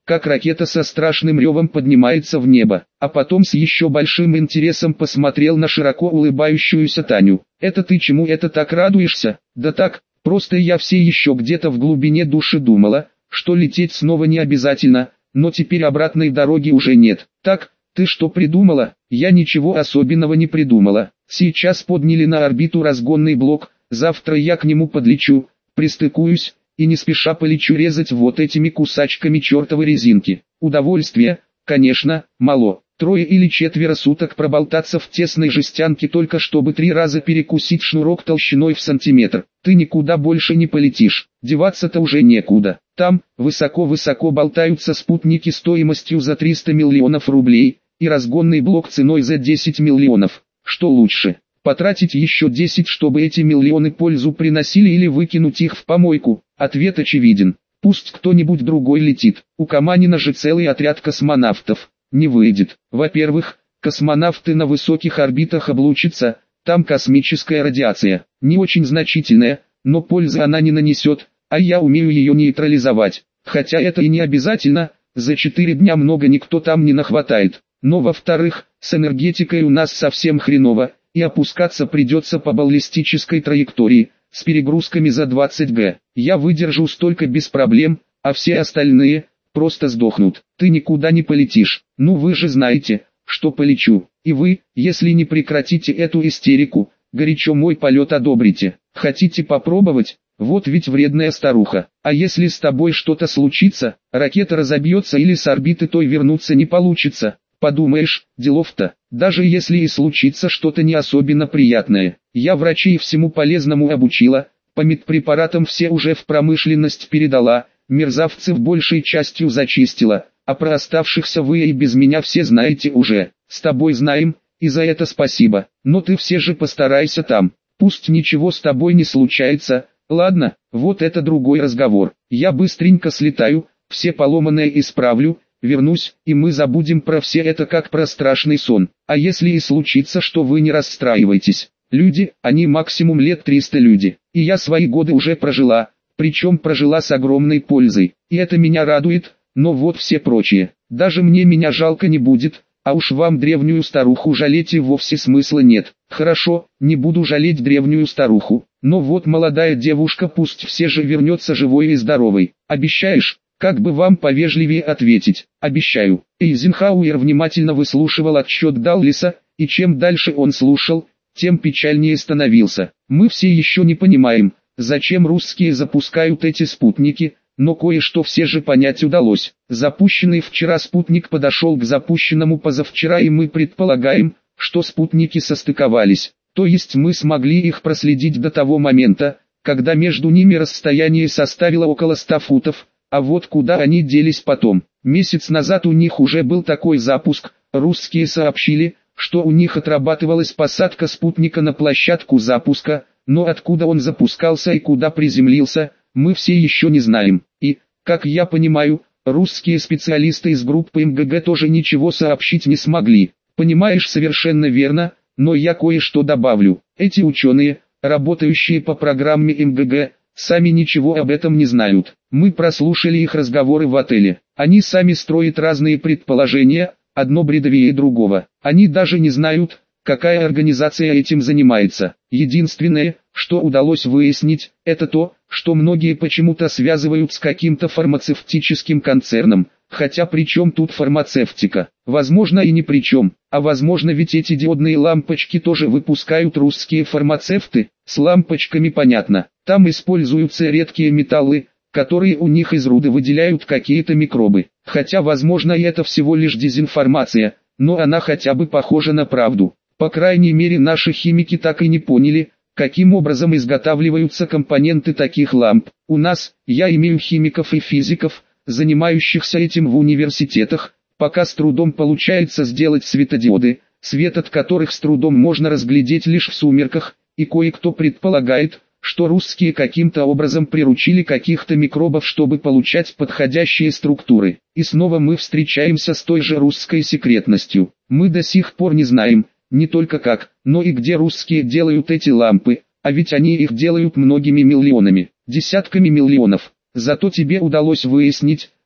как ракета со страшным ревом поднимается в небо, а потом с еще большим интересом посмотрел на широко улыбающуюся Таню. «Это ты чему это так радуешься?» «Да так, просто я все еще где-то в глубине души думала, что лететь снова не обязательно, но теперь обратной дороги уже нет». «Так, ты что придумала?» «Я ничего особенного не придумала. Сейчас подняли на орбиту разгонный блок, завтра я к нему подлечу, пристыкуюсь и не спеша полечу резать вот этими кусачками чертовой резинки. Удовольствие, конечно, мало. 3 или 4 суток проболтаться в тесной жестянке только чтобы 3 раза перекусить шнурок толщиной в сантиметр. Ты никуда больше не полетишь, деваться-то уже некуда. Там, высоко-высоко болтаются спутники стоимостью за 300 миллионов рублей, и разгонный блок ценой за 10 миллионов. Что лучше? Потратить еще 10, чтобы эти миллионы пользу приносили, или выкинуть их в помойку? Ответ очевиден. Пусть кто-нибудь другой летит. У Каманина же целый отряд космонавтов. Не выйдет. Во-первых, космонавты на высоких орбитах облучатся, там космическая радиация. Не очень значительная, но пользы она не нанесет, а я умею ее нейтрализовать. Хотя это и не обязательно, за 4 дня много никто там не нахватает. Но во-вторых, с энергетикой у нас совсем хреново, и опускаться придется по баллистической траектории, с перегрузками за 20 г. Я выдержу столько без проблем, а все остальные просто сдохнут. Ты никуда не полетишь. Ну вы же знаете, что полечу. И вы, если не прекратите эту истерику, горячо мой полет одобрите. Хотите попробовать? Вот ведь вредная старуха. А если с тобой что-то случится, ракета разобьется или с орбиты той вернуться не получится? Подумаешь, делов-то, даже если и случится что-то не особенно приятное. Я врачей всему полезному обучила, по медпрепаратам все уже в промышленность передала, мерзавцев большей частью зачистила, а про оставшихся вы и без меня все знаете уже. С тобой знаем, и за это спасибо, но ты все же постарайся там, пусть ничего с тобой не случается. Ладно, вот это другой разговор. Я быстренько слетаю, все поломанное исправлю, вернусь, и мы забудем про все это как про страшный сон. А если и случится, что вы не расстраивайтесь. Люди, они максимум лет 300 люди. И я свои годы уже прожила, причем прожила с огромной пользой. И это меня радует, но вот все прочие. Даже мне меня жалко не будет, а уж вам древнюю старуху жалеть и вовсе смысла нет. Хорошо, не буду жалеть древнюю старуху, но вот молодая девушка пусть все же вернется живой и здоровой. Обещаешь? Как бы вам повежливее ответить? Обещаю. Эйзенхауэр внимательно выслушивал отчет Даллеса, и чем дальше он слушал, тем печальнее становился. Мы все еще не понимаем, зачем русские запускают эти спутники, но кое-что все же понять удалось. Запущенный вчера спутник подошел к запущенному позавчера, и мы предполагаем, что спутники состыковались. То есть мы смогли их проследить до того момента, когда между ними расстояние составило около 100 футов, а вот куда они делись потом. Месяц назад у них уже был такой запуск, русские сообщили, что у них отрабатывалась посадка спутника на площадку запуска, но откуда он запускался и куда приземлился, мы все еще не знаем. И, как я понимаю, русские специалисты из группы МГГ тоже ничего сообщить не смогли. Понимаешь, совершенно верно, но я кое-что добавлю. Эти ученые, работающие по программе МГГ, сами ничего об этом не знают. Мы прослушали их разговоры в отеле. Они сами строят разные предположения, одно бредовее другого. Они даже не знают, какая организация этим занимается. Единственное, что удалось выяснить, это то, что многие почему-то связывают с каким-то фармацевтическим концерном. Хотя при чем тут фармацевтика? Возможно и ни при чем. А возможно, ведь эти диодные лампочки тоже выпускают русские фармацевты. С лампочками понятно. Там используются редкие металлы, которые у них из руды выделяют какие-то микробы. Хотя возможно и это всего лишь дезинформация, но она хотя бы похожа на правду. По крайней мере, наши химики так и не поняли, каким образом изготавливаются компоненты таких ламп. У нас, я имею химиков и физиков, занимающихся этим в университетах, пока с трудом получается сделать светодиоды, свет от которых с трудом можно разглядеть лишь в сумерках, и кое-кто предполагает, что русские каким-то образом приручили каких-то микробов, чтобы получать подходящие структуры. И снова мы встречаемся с той же русской секретностью. Мы до сих пор не знаем, не только как, но и где русские делают эти лампы, а ведь они их делают многими миллионами, десятками миллионов. Зато тебе удалось выяснить,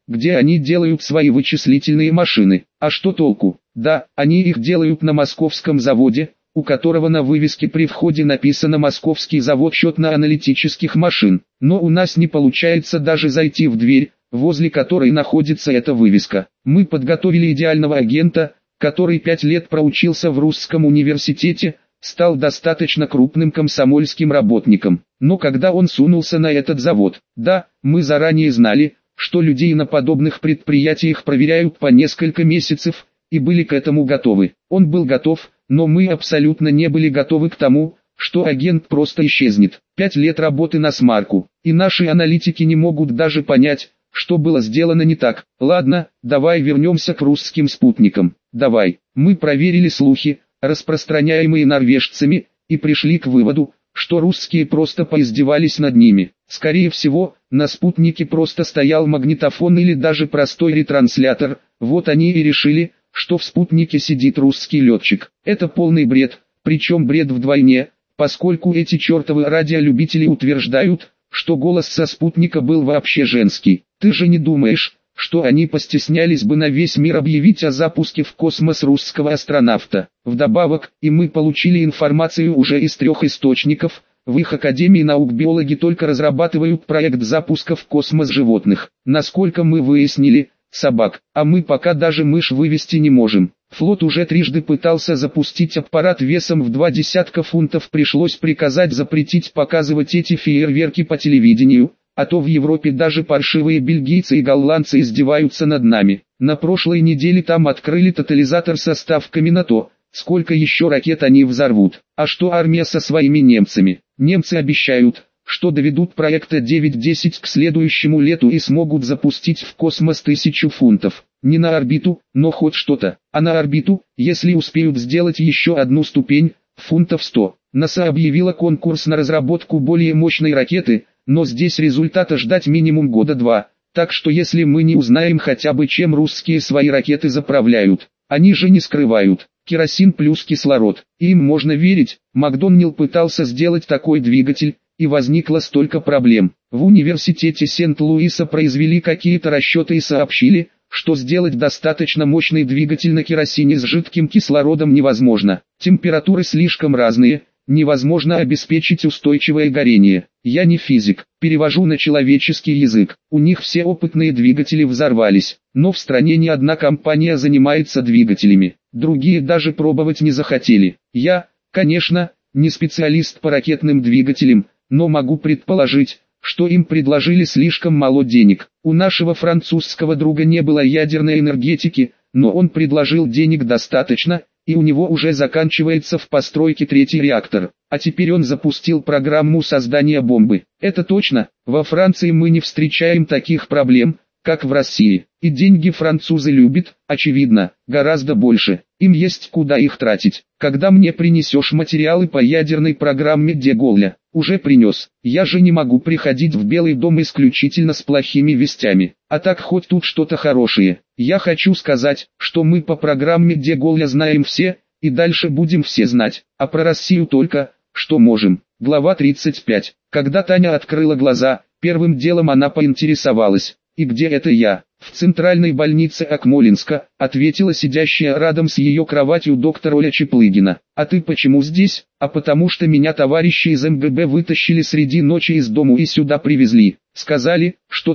где они делают свои вычислительные машины. А что толку? Да, они их делают на московском заводе, у которого на вывеске при входе написано «Московский завод счетно-аналитических машин». Но у нас не получается даже зайти в дверь, возле которой находится эта вывеска. Мы подготовили идеального агента, который 5 лет проучился в русском университете, стал достаточно крупным комсомольским работником. Но когда он сунулся на этот завод, да, мы заранее знали, что людей на подобных предприятиях проверяют по несколько месяцев, и были к этому готовы. Он был готов, но мы абсолютно не были готовы к тому, что агент просто исчезнет. 5 лет работы на смарку, и наши аналитики не могут даже понять, что было сделано не так. Ладно, давай вернемся к русским спутникам. Давай. Мы проверили слухи, распространяемые норвежцами, и пришли к выводу, что русские просто поиздевались над ними. Скорее всего, на спутнике просто стоял магнитофон или даже простой ретранслятор, вот они и решили, что в спутнике сидит русский летчик. Это полный бред, причем бред вдвойне, поскольку эти чертовы радиолюбители утверждают, что голос со спутника был вообще женский. Ты же не думаешь, что они постеснялись бы на весь мир объявить о запуске в космос русского астронавта? Вдобавок, и мы получили информацию уже из 3 источников. В их Академии наук биологи только разрабатывают проект запуска в космос животных. Насколько мы выяснили, собак, а мы пока даже мышь вывести не можем. Флот уже трижды пытался запустить аппарат весом в 20 фунтов, пришлось приказать запретить показывать эти фейерверки по телевидению, а то в Европе даже паршивые бельгийцы и голландцы издеваются над нами. На прошлой неделе там открыли тотализатор со ставками на то, сколько еще ракет они взорвут. А что армия со своими немцами? Немцы обещают, что доведут проекта 9-10 к следующему лету и смогут запустить в космос 1000 фунтов. Не на орбиту, но хоть что-то. А на орбиту, если успеют сделать еще одну ступень, фунтов 100. НАСА объявила конкурс на разработку более мощной ракеты, но здесь результата ждать минимум года 2. Так что если мы не узнаем хотя бы чем русские свои ракеты заправляют, они же не скрывают. Керосин плюс кислород. И им можно верить, Макдоннелл пытался сделать такой двигатель, и возникло столько проблем. В университете Сент-Луиса произвели какие-то расчеты и сообщили, что сделать достаточно мощный двигатель на керосине с жидким кислородом невозможно. Температуры слишком разные, невозможно обеспечить устойчивое горение. Я не физик, перевожу на человеческий язык. У них все опытные двигатели взорвались, но в стране ни одна компания занимается двигателями. Другие даже пробовать не захотели. Я, конечно, не специалист по ракетным двигателям, но могу предположить, что им предложили слишком мало денег. У нашего французского друга не было ядерной энергетики, но он предложил денег достаточно, и у него уже заканчивается в постройке 3-й реактор. А теперь он запустил программу создания бомбы. Это точно, во Франции мы не встречаем таких проблем, как в России. И деньги французы любят, очевидно, гораздо больше. Им есть куда их тратить. Когда мне принесешь материалы по ядерной программе де Голля? Уже принес. Я же не могу приходить в Белый дом исключительно с плохими вестями. А так хоть тут что-то хорошее. Я хочу сказать, что мы по программе де Голля знаем все, и дальше будем все знать. А про Россию только, что можем. Глава 35. Когда Таня открыла глаза, первым делом она поинтересовалась: «И где это я?» «В центральной больнице Акмолинска», ответила сидящая рядом с ее кроватью доктор Оля Чеплыгина. «А ты почему здесь?» «А потому что меня товарищи из МГБ вытащили среди ночи из дому и сюда привезли. Сказали, что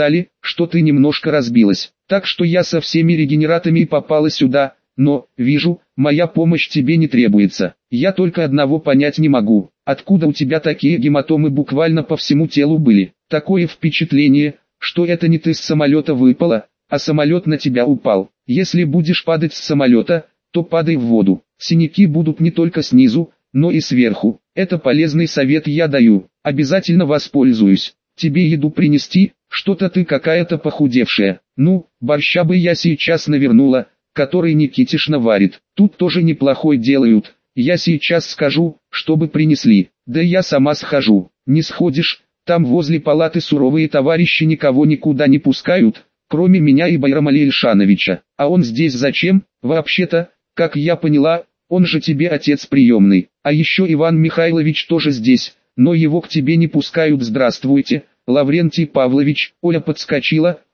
ты немножко разбилась. Так что я со всеми регенератами попала сюда, но, вижу, моя помощь тебе не требуется. Я только одного понять не могу, откуда у тебя такие гематомы буквально по всему телу были. Такое впечатление, что это не ты с самолета выпала, а самолет на тебя упал. Если будешь падать с самолета, то падай в воду. Синяки будут не только снизу, но и сверху. Это полезный совет я даю, обязательно воспользуюсь. Тебе еду принести? Что-то ты какая-то похудевшая. Ну, борща бы я сейчас навернула, который Никитишна варит. Тут тоже неплохой делают. Я сейчас скажу, чтобы принесли. Да я сама схожу. Не сходишь? Там возле палаты суровые товарищи никого никуда не пускают, кроме меня и Байрамали Ильшановича. А он здесь зачем? Вообще-то, как я поняла, он же тебе отец приемный. А еще Иван Михайлович тоже здесь, но его к тебе не пускают. Здравствуйте, Лаврентий Павлович. Оля подскочила,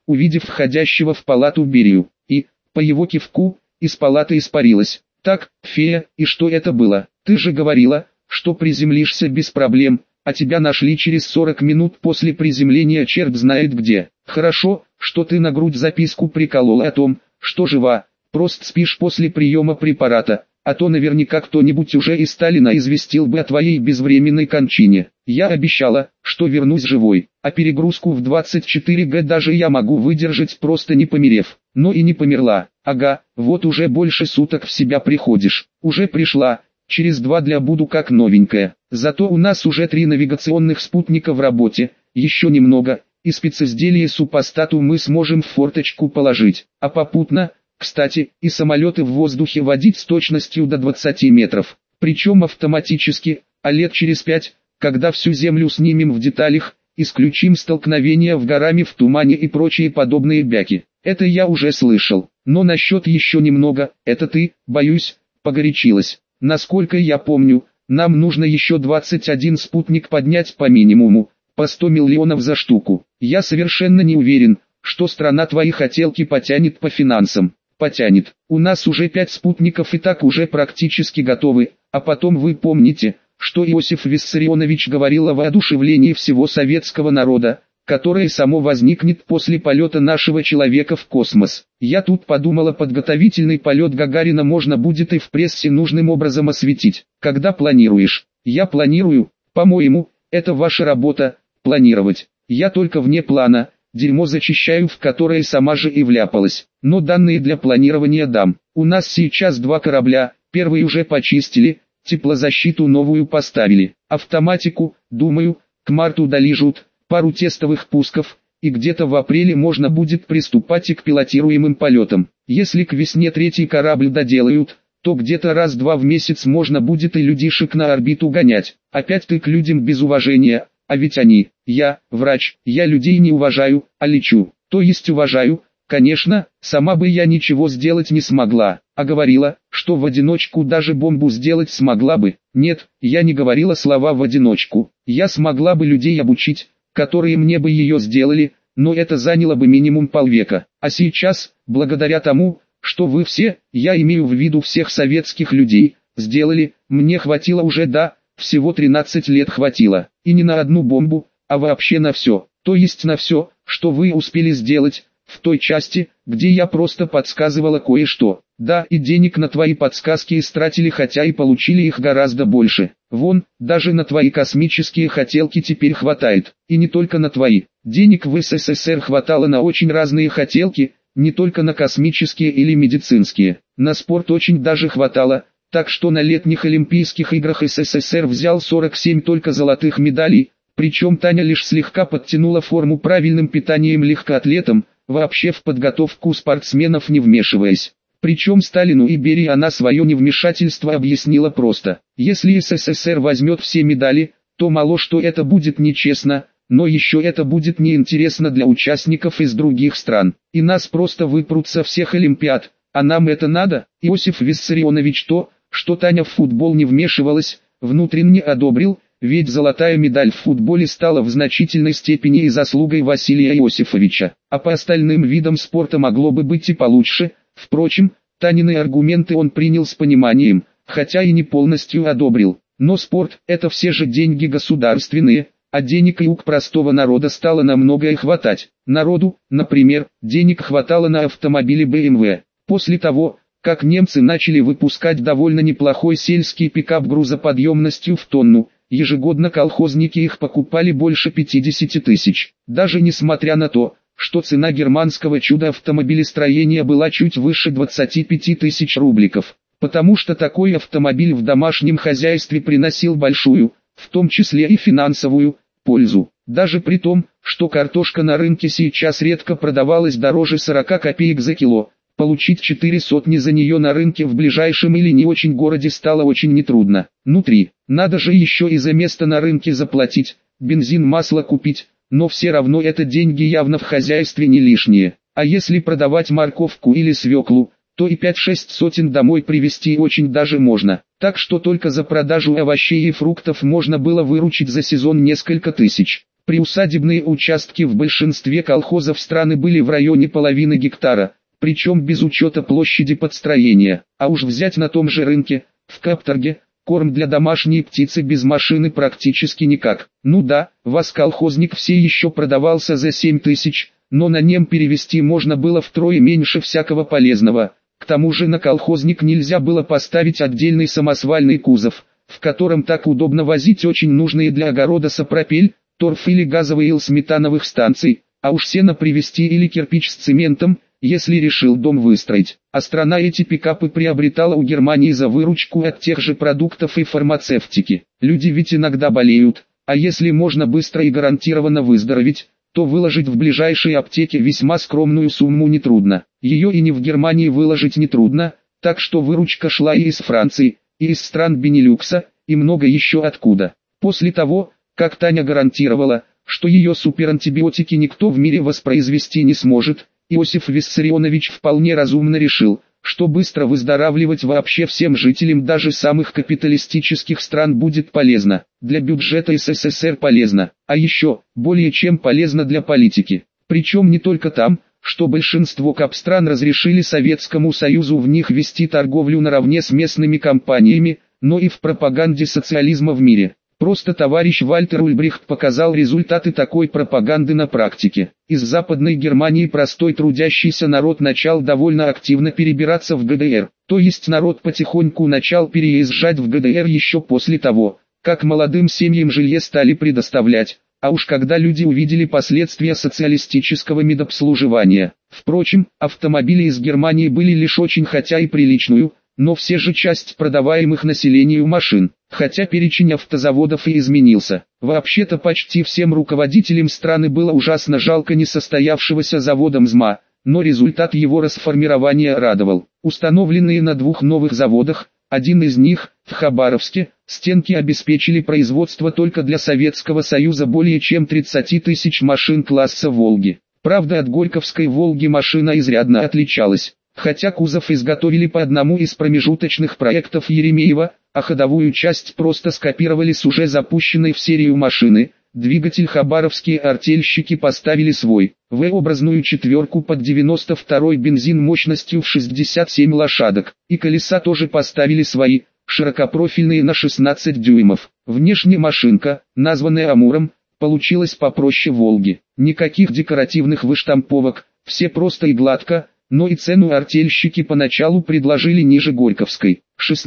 увидев входящего в палату Берию, и, по его кивку, из палаты испарилась. «Так, фея, и что это было? Ты же говорила, что приземлишься без проблем, а тебя нашли через 40 минут после приземления черт знает где. Хорошо, что ты на грудь записку приколола о том, что жива, просто спишь после приема препарата, а то наверняка кто-нибудь уже из Сталина известил бы о твоей безвременной кончине. Я обещала, что вернусь живой, а перегрузку в 24Г даже я могу выдержать, просто не померев. Но и не померла. Ага, вот уже больше суток в себя приходишь. Уже пришла, через 2 дня буду как новенькая. Зато у нас уже 3 навигационных спутника в работе, еще немного, и специзделие супостату мы сможем в форточку положить. А попутно, кстати, и самолеты в воздухе водить с точностью до 20 метров. Причем автоматически, а лет через 5, когда всю землю снимем в деталях, исключим столкновения в горами в тумане и прочие подобные бяки. Это я уже слышал. Но насчет еще немного, это ты, боюсь, погорячилась. Насколько я помню, нам нужно еще 21 спутник поднять по минимуму, по 100 миллионов за штуку. Я совершенно не уверен, что страна твои хотелки потянет по финансам. Потянет. У нас уже 5 спутников и так уже практически готовы, а потом вы помните, что Иосиф Виссарионович говорил о воодушевлении всего советского народа, которое само возникнет после полета нашего человека в космос. Я тут подумала, подготовительный полет Гагарина можно будет и в прессе нужным образом осветить. Когда планируешь? Я планирую, по-моему, это ваша работа, планировать. Я только вне плана, дерьмо зачищаю, в которое сама же и вляпалась. Но данные для планирования дам. У нас сейчас 2 корабля, первый уже почистили, теплозащиту новую поставили. Автоматику, думаю, к марту долижут, пару тестовых пусков, и где-то в апреле можно будет приступать и к пилотируемым полетам. Если к весне 3-й корабль доделают, то где-то раз-два в месяц можно будет и людишек на орбиту гонять. Опять ты к людям без уважения, а ведь я, врач, я людей не уважаю, а лечу. То есть уважаю, конечно, сама бы я ничего сделать не смогла, а говорила, что в одиночку даже бомбу сделать смогла бы. Нет, я не говорила слова в одиночку. Я смогла бы людей обучить, которые мне бы ее сделали, но это заняло бы минимум полвека. А сейчас, благодаря тому, что вы все, я имею в виду всех советских людей, сделали, мне хватило уже всего 13 лет хватило. И не на одну бомбу, а вообще на все. То есть на все, что вы успели сделать, в той части, где я просто подсказывала кое-что. Да, и денег на твои подсказки истратили, хотя и получили их гораздо больше. Вон, даже на твои космические хотелки теперь хватает. И не только на твои. Денег в СССР хватало на очень разные хотелки, не только на космические или медицинские. На спорт очень даже хватало, так что на летних Олимпийских играх СССР взял 47 только золотых медалей, причем Таня лишь слегка подтянула форму правильным питанием легкоатлетам, вообще в подготовку спортсменов не вмешиваясь. Причем Сталину и Берии она свое невмешательство объяснила просто. Если СССР возьмет все медали, то мало что это будет нечестно, но еще это будет неинтересно для участников из других стран. И нас просто выпрут со всех Олимпиад, а нам это надо? Иосиф Виссарионович то, что Таня в футбол не вмешивалась, внутренне одобрил, ведь золотая медаль в футболе стала в значительной степени и заслугой Василия Иосифовича, а по остальным видам спорта могло бы быть и получше. Впрочем, Танины аргументы он принял с пониманием, хотя и не полностью одобрил. Но спорт – это все же деньги государственные, а денег и у простого народа стало на многое хватать. Народу, например, денег хватало на автомобили BMW. После того, как немцы начали выпускать довольно неплохой сельский пикап грузоподъемностью в тонну, ежегодно колхозники их покупали больше 50 тысяч. Даже несмотря на то, что цена германского чудо-автомобилестроения была чуть выше 25 тысяч рубликов, потому что такой автомобиль в домашнем хозяйстве приносил большую, в том числе и финансовую, пользу. Даже при том, что картошка на рынке сейчас редко продавалась дороже 40 копеек за кило, получить 4 сотни за нее на рынке в ближайшем или не очень городе стало очень нетрудно. Надо же еще и за место на рынке заплатить, бензин, масло купить. Но все равно это деньги явно в хозяйстве не лишние. А если продавать морковку или свеклу, то и 5-6 сотен домой привезти очень даже можно. Так что только за продажу овощей и фруктов можно было выручить за сезон несколько тысяч. Приусадебные участки в большинстве колхозов страны были в районе половины гектара, причем без учета площади подстроения. А уж взять на том же рынке, в каторге, корм для домашней птицы без машины практически никак. Ну да, восколхозник все еще продавался за 7000, но на нем перевести можно было втрое меньше всякого полезного. К тому же на колхозник нельзя было поставить отдельный самосвальный кузов, в котором так удобно возить очень нужные для огорода сапропель, торф или газовый ил с метановых станций, а уж сено привезти или кирпич с цементом, если решил дом выстроить. А страна эти пикапы приобретала у Германии за выручку от тех же продуктов и фармацевтики. Люди ведь иногда болеют, а если можно быстро и гарантированно выздороветь, то выложить в ближайшей аптеке весьма скромную сумму нетрудно. Ее и не в Германии выложить нетрудно, так что выручка шла и из Франции, и из стран Бенилюкса, и много еще откуда. После того, как Таня гарантировала, что ее суперантибиотики никто в мире воспроизвести не сможет, Иосиф Виссарионович вполне разумно решил, что быстро выздоравливать вообще всем жителям даже самых капиталистических стран будет полезно, для бюджета СССР полезно, а еще, более чем полезно для политики. Причем не только там, что большинство капстран разрешили Советскому Союзу в них вести торговлю наравне с местными компаниями, но и в пропаганде социализма в мире. Просто товарищ Вальтер Ульбрихт показал результаты такой пропаганды на практике. Из Западной Германии простой трудящийся народ начал довольно активно перебираться в ГДР. То есть народ потихоньку начал переезжать в ГДР еще после того, как молодым семьям жилье стали предоставлять. А уж когда люди увидели последствия социалистического медобслуживания. Впрочем, автомобили из Германии были лишь очень хотя и приличную, но все же часть продаваемых населению машин, хотя перечень автозаводов и изменился. Вообще-то почти всем руководителям страны было ужасно жалко несостоявшегося завода МЗМА, но результат его расформирования радовал. Установленные на 2 новых заводах, один из них, в Хабаровске, стенки обеспечили производство только для Советского Союза более чем 30 тысяч машин класса «Волги». Правда, от Горьковской «Волги» машина изрядно отличалась. Хотя кузов изготовили по одному из промежуточных проектов Еремеева, а ходовую часть просто скопировали с уже запущенной в серию машины, двигатель хабаровские артельщики поставили свой, V-образную четверку под 92-й бензин мощностью в 67 лошадок, и колеса тоже поставили свои, широкопрофильные на 16 дюймов. Внешне машинка, названная Амуром, получилась попроще «Волги». Никаких декоративных выштамповок, все просто и гладко. Но и цену артельщики поначалу предложили ниже Горьковской,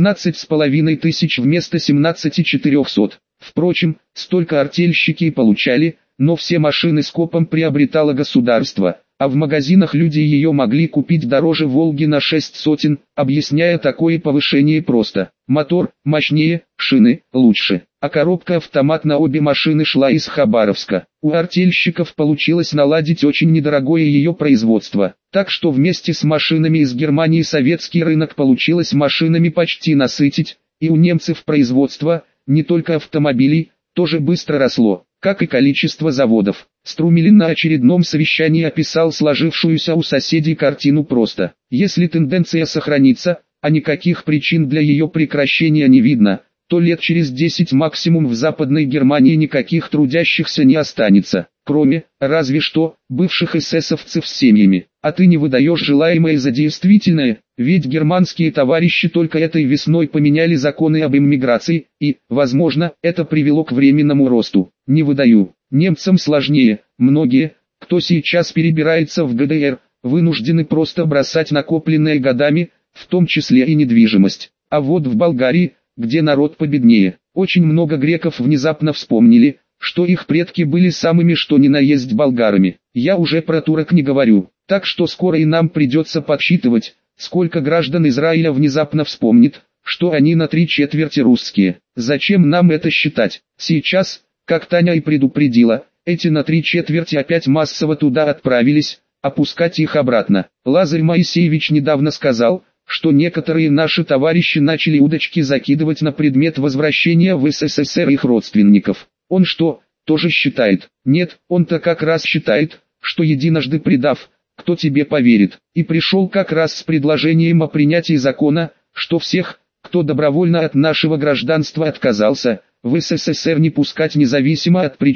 16,5 тысяч вместо 17 400. Впрочем, столько артельщики и получали, но все машины скопом приобретало государство, а в магазинах люди ее могли купить дороже «Волги» на 6 сотен, объясняя такое повышение просто. Мотор мощнее, шины лучше, а коробка-автомат на обе машины шла из Хабаровска. У артельщиков получилось наладить очень недорогое ее производство, так что вместе с машинами из Германии советский рынок получилось машинами почти насытить, и у немцев производство, не только автомобилей, тоже быстро росло, как и количество заводов. Струмилин на очередном совещании описал сложившуюся у соседей картину просто. Если тенденция сохранится, а никаких причин для ее прекращения не видно, то лет через 10 максимум в Западной Германии никаких трудящихся не останется, кроме, разве что, бывших эсэсовцев с семьями. А ты не выдаешь желаемое за действительное, ведь германские товарищи только этой весной поменяли законы об иммиграции, и, возможно, это привело к временному росту. Не выдаю. Немцам сложнее, многие, кто сейчас перебирается в ГДР, вынуждены просто бросать накопленное годами, в том числе и недвижимость. А вот в Болгарии, где народ победнее, очень много греков внезапно вспомнили, что их предки были самыми что ни на есть болгарами. Я уже про турок не говорю, так что скоро и нам придется подсчитывать, сколько граждан Израиля внезапно вспомнит, что они на 3/4 русские. Зачем нам это считать? Сейчас, как Таня и предупредила, эти на 3/4 опять массово туда отправились, опускать их обратно. Лазарь Моисеевич недавно сказал, что некоторые наши товарищи начали удочки закидывать на предмет возвращения в СССР их родственников. Он что, тоже считает? Нет, он-то как раз считает, что единожды предав, кто тебе поверит, и пришел как раз с предложением о принятии закона, что всех, кто добровольно от нашего гражданства отказался, в СССР не пускать независимо от причин.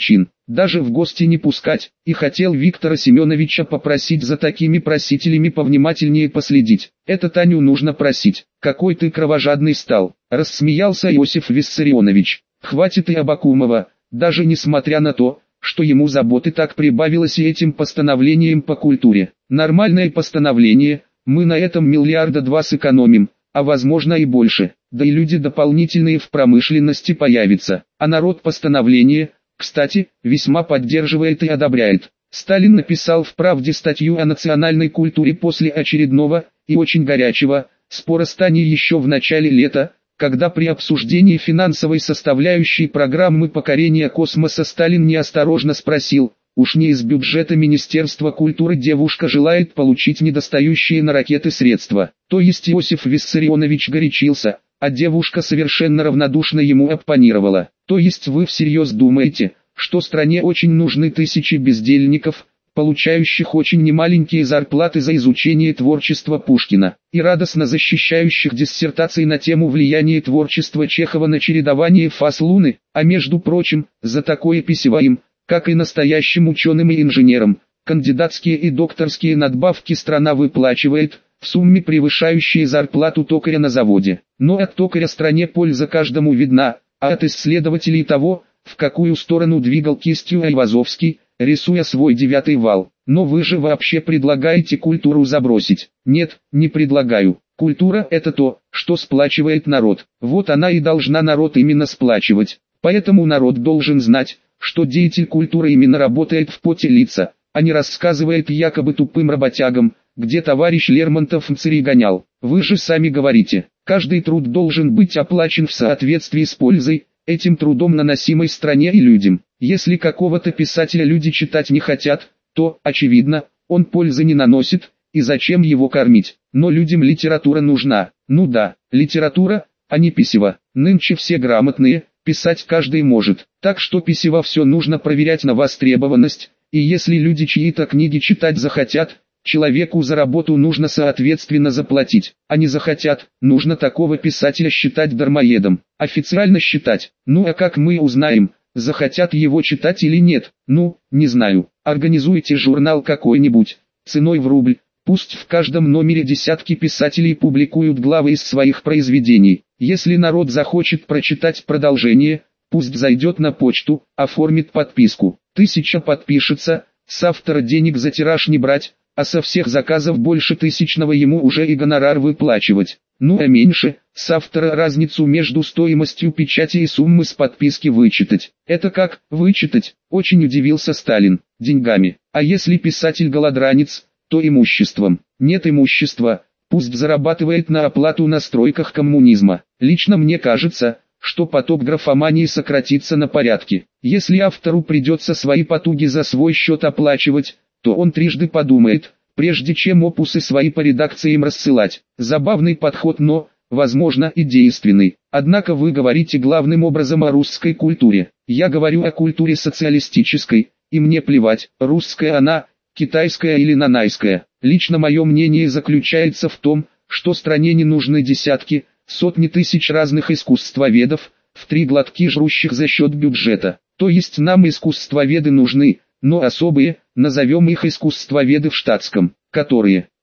даже в гости не пускать, и хотел Виктора Семеновича попросить за такими просителями повнимательнее последить. Это Таню нужно просить. Какой ты кровожадный стал, рассмеялся Иосиф Виссарионович. Хватит и Абакумова, даже несмотря на то, что ему заботы так прибавилось и этим постановлением по культуре. Нормальное постановление, мы на этом миллиарда два сэкономим, а возможно и больше, да и люди дополнительные в промышленности появятся. А народ постановление, кстати, весьма поддерживает и одобряет. Сталин написал в «Правде» статью о национальной культуре после очередного, и очень горячего, спора с Таней еще в начале лета, когда при обсуждении финансовой составляющей программы покорения космоса Сталин неосторожно спросил, уж не из бюджета Министерства культуры девушка желает получить недостающие на ракеты средства. То есть Иосиф Виссарионович горячился, а девушка совершенно равнодушно ему оппонировала. То есть вы всерьез думаете, что стране очень нужны тысячи бездельников, получающих очень немаленькие зарплаты за изучение творчества Пушкина, и радостно защищающих диссертации на тему влияния творчества Чехова на чередование фаз Луны, а между прочим, за такое письмо им, как и настоящим ученым и инженерам, кандидатские и докторские надбавки страна выплачивает, в сумме превышающие зарплату токаря на заводе. Но от токаря стране польза каждому видна, а от исследователей того, в какую сторону двигал кистью Айвазовский, рисуя свой 9-й вал. Но вы же вообще предлагаете культуру забросить? Нет, не предлагаю. Культура – это то, что сплачивает народ. Вот она и должна народ именно сплачивать. Поэтому народ должен знать, что деятель культуры именно работает в поте лица, а не рассказывает якобы тупым работягам, где товарищ Лермонтов мцыри гонял. Вы же сами говорите, каждый труд должен быть оплачен в соответствии с пользой, этим трудом наносимой стране и людям. Если какого-то писателя люди читать не хотят, то, очевидно, он пользы не наносит, и зачем его кормить. Но людям литература нужна. Ну да, литература, а не письмо. Нынче все грамотные, писать каждый может. Так что письмо все нужно проверять на востребованность, и если люди чьи-то книги читать захотят, человеку за работу нужно соответственно заплатить, а не захотят, нужно такого писателя считать дармоедом, официально считать. Ну а как мы узнаем, захотят его читать или нет? Ну, не знаю. Организуйте журнал какой-нибудь, ценой в рубль, пусть в каждом номере десятки писателей публикуют главы из своих произведений. Если народ захочет прочитать продолжение, пусть зайдет на почту, оформит подписку. 1000 подпишется, с автора денег за тираж не брать, а со всех заказов больше 1000-го ему уже и гонорар выплачивать. Ну а меньше, с автора разницу между стоимостью печати и суммы с подписки вычитать. Это как, вычитать? Очень удивился Сталин. Деньгами. А если писатель голодранец, то имуществом. Нет имущества, пусть зарабатывает на оплату на стройках коммунизма. Лично мне кажется, что поток графомании сократится на порядке. Если автору придется свои потуги за свой счет оплачивать, то он трижды подумает, прежде чем опусы свои по редакциям рассылать. Забавный подход, но, возможно, и действенный. Однако вы говорите главным образом о русской культуре. Я говорю о культуре социалистической, и мне плевать, русская она, китайская или нанайская. Лично мое мнение заключается в том, что стране не нужны десятки, сотни тысяч разных искусствоведов, в 3 глотки жрущих за счет бюджета. То есть нам искусствоведы нужны, но особые, назовем их искусствоведы в штатском, которые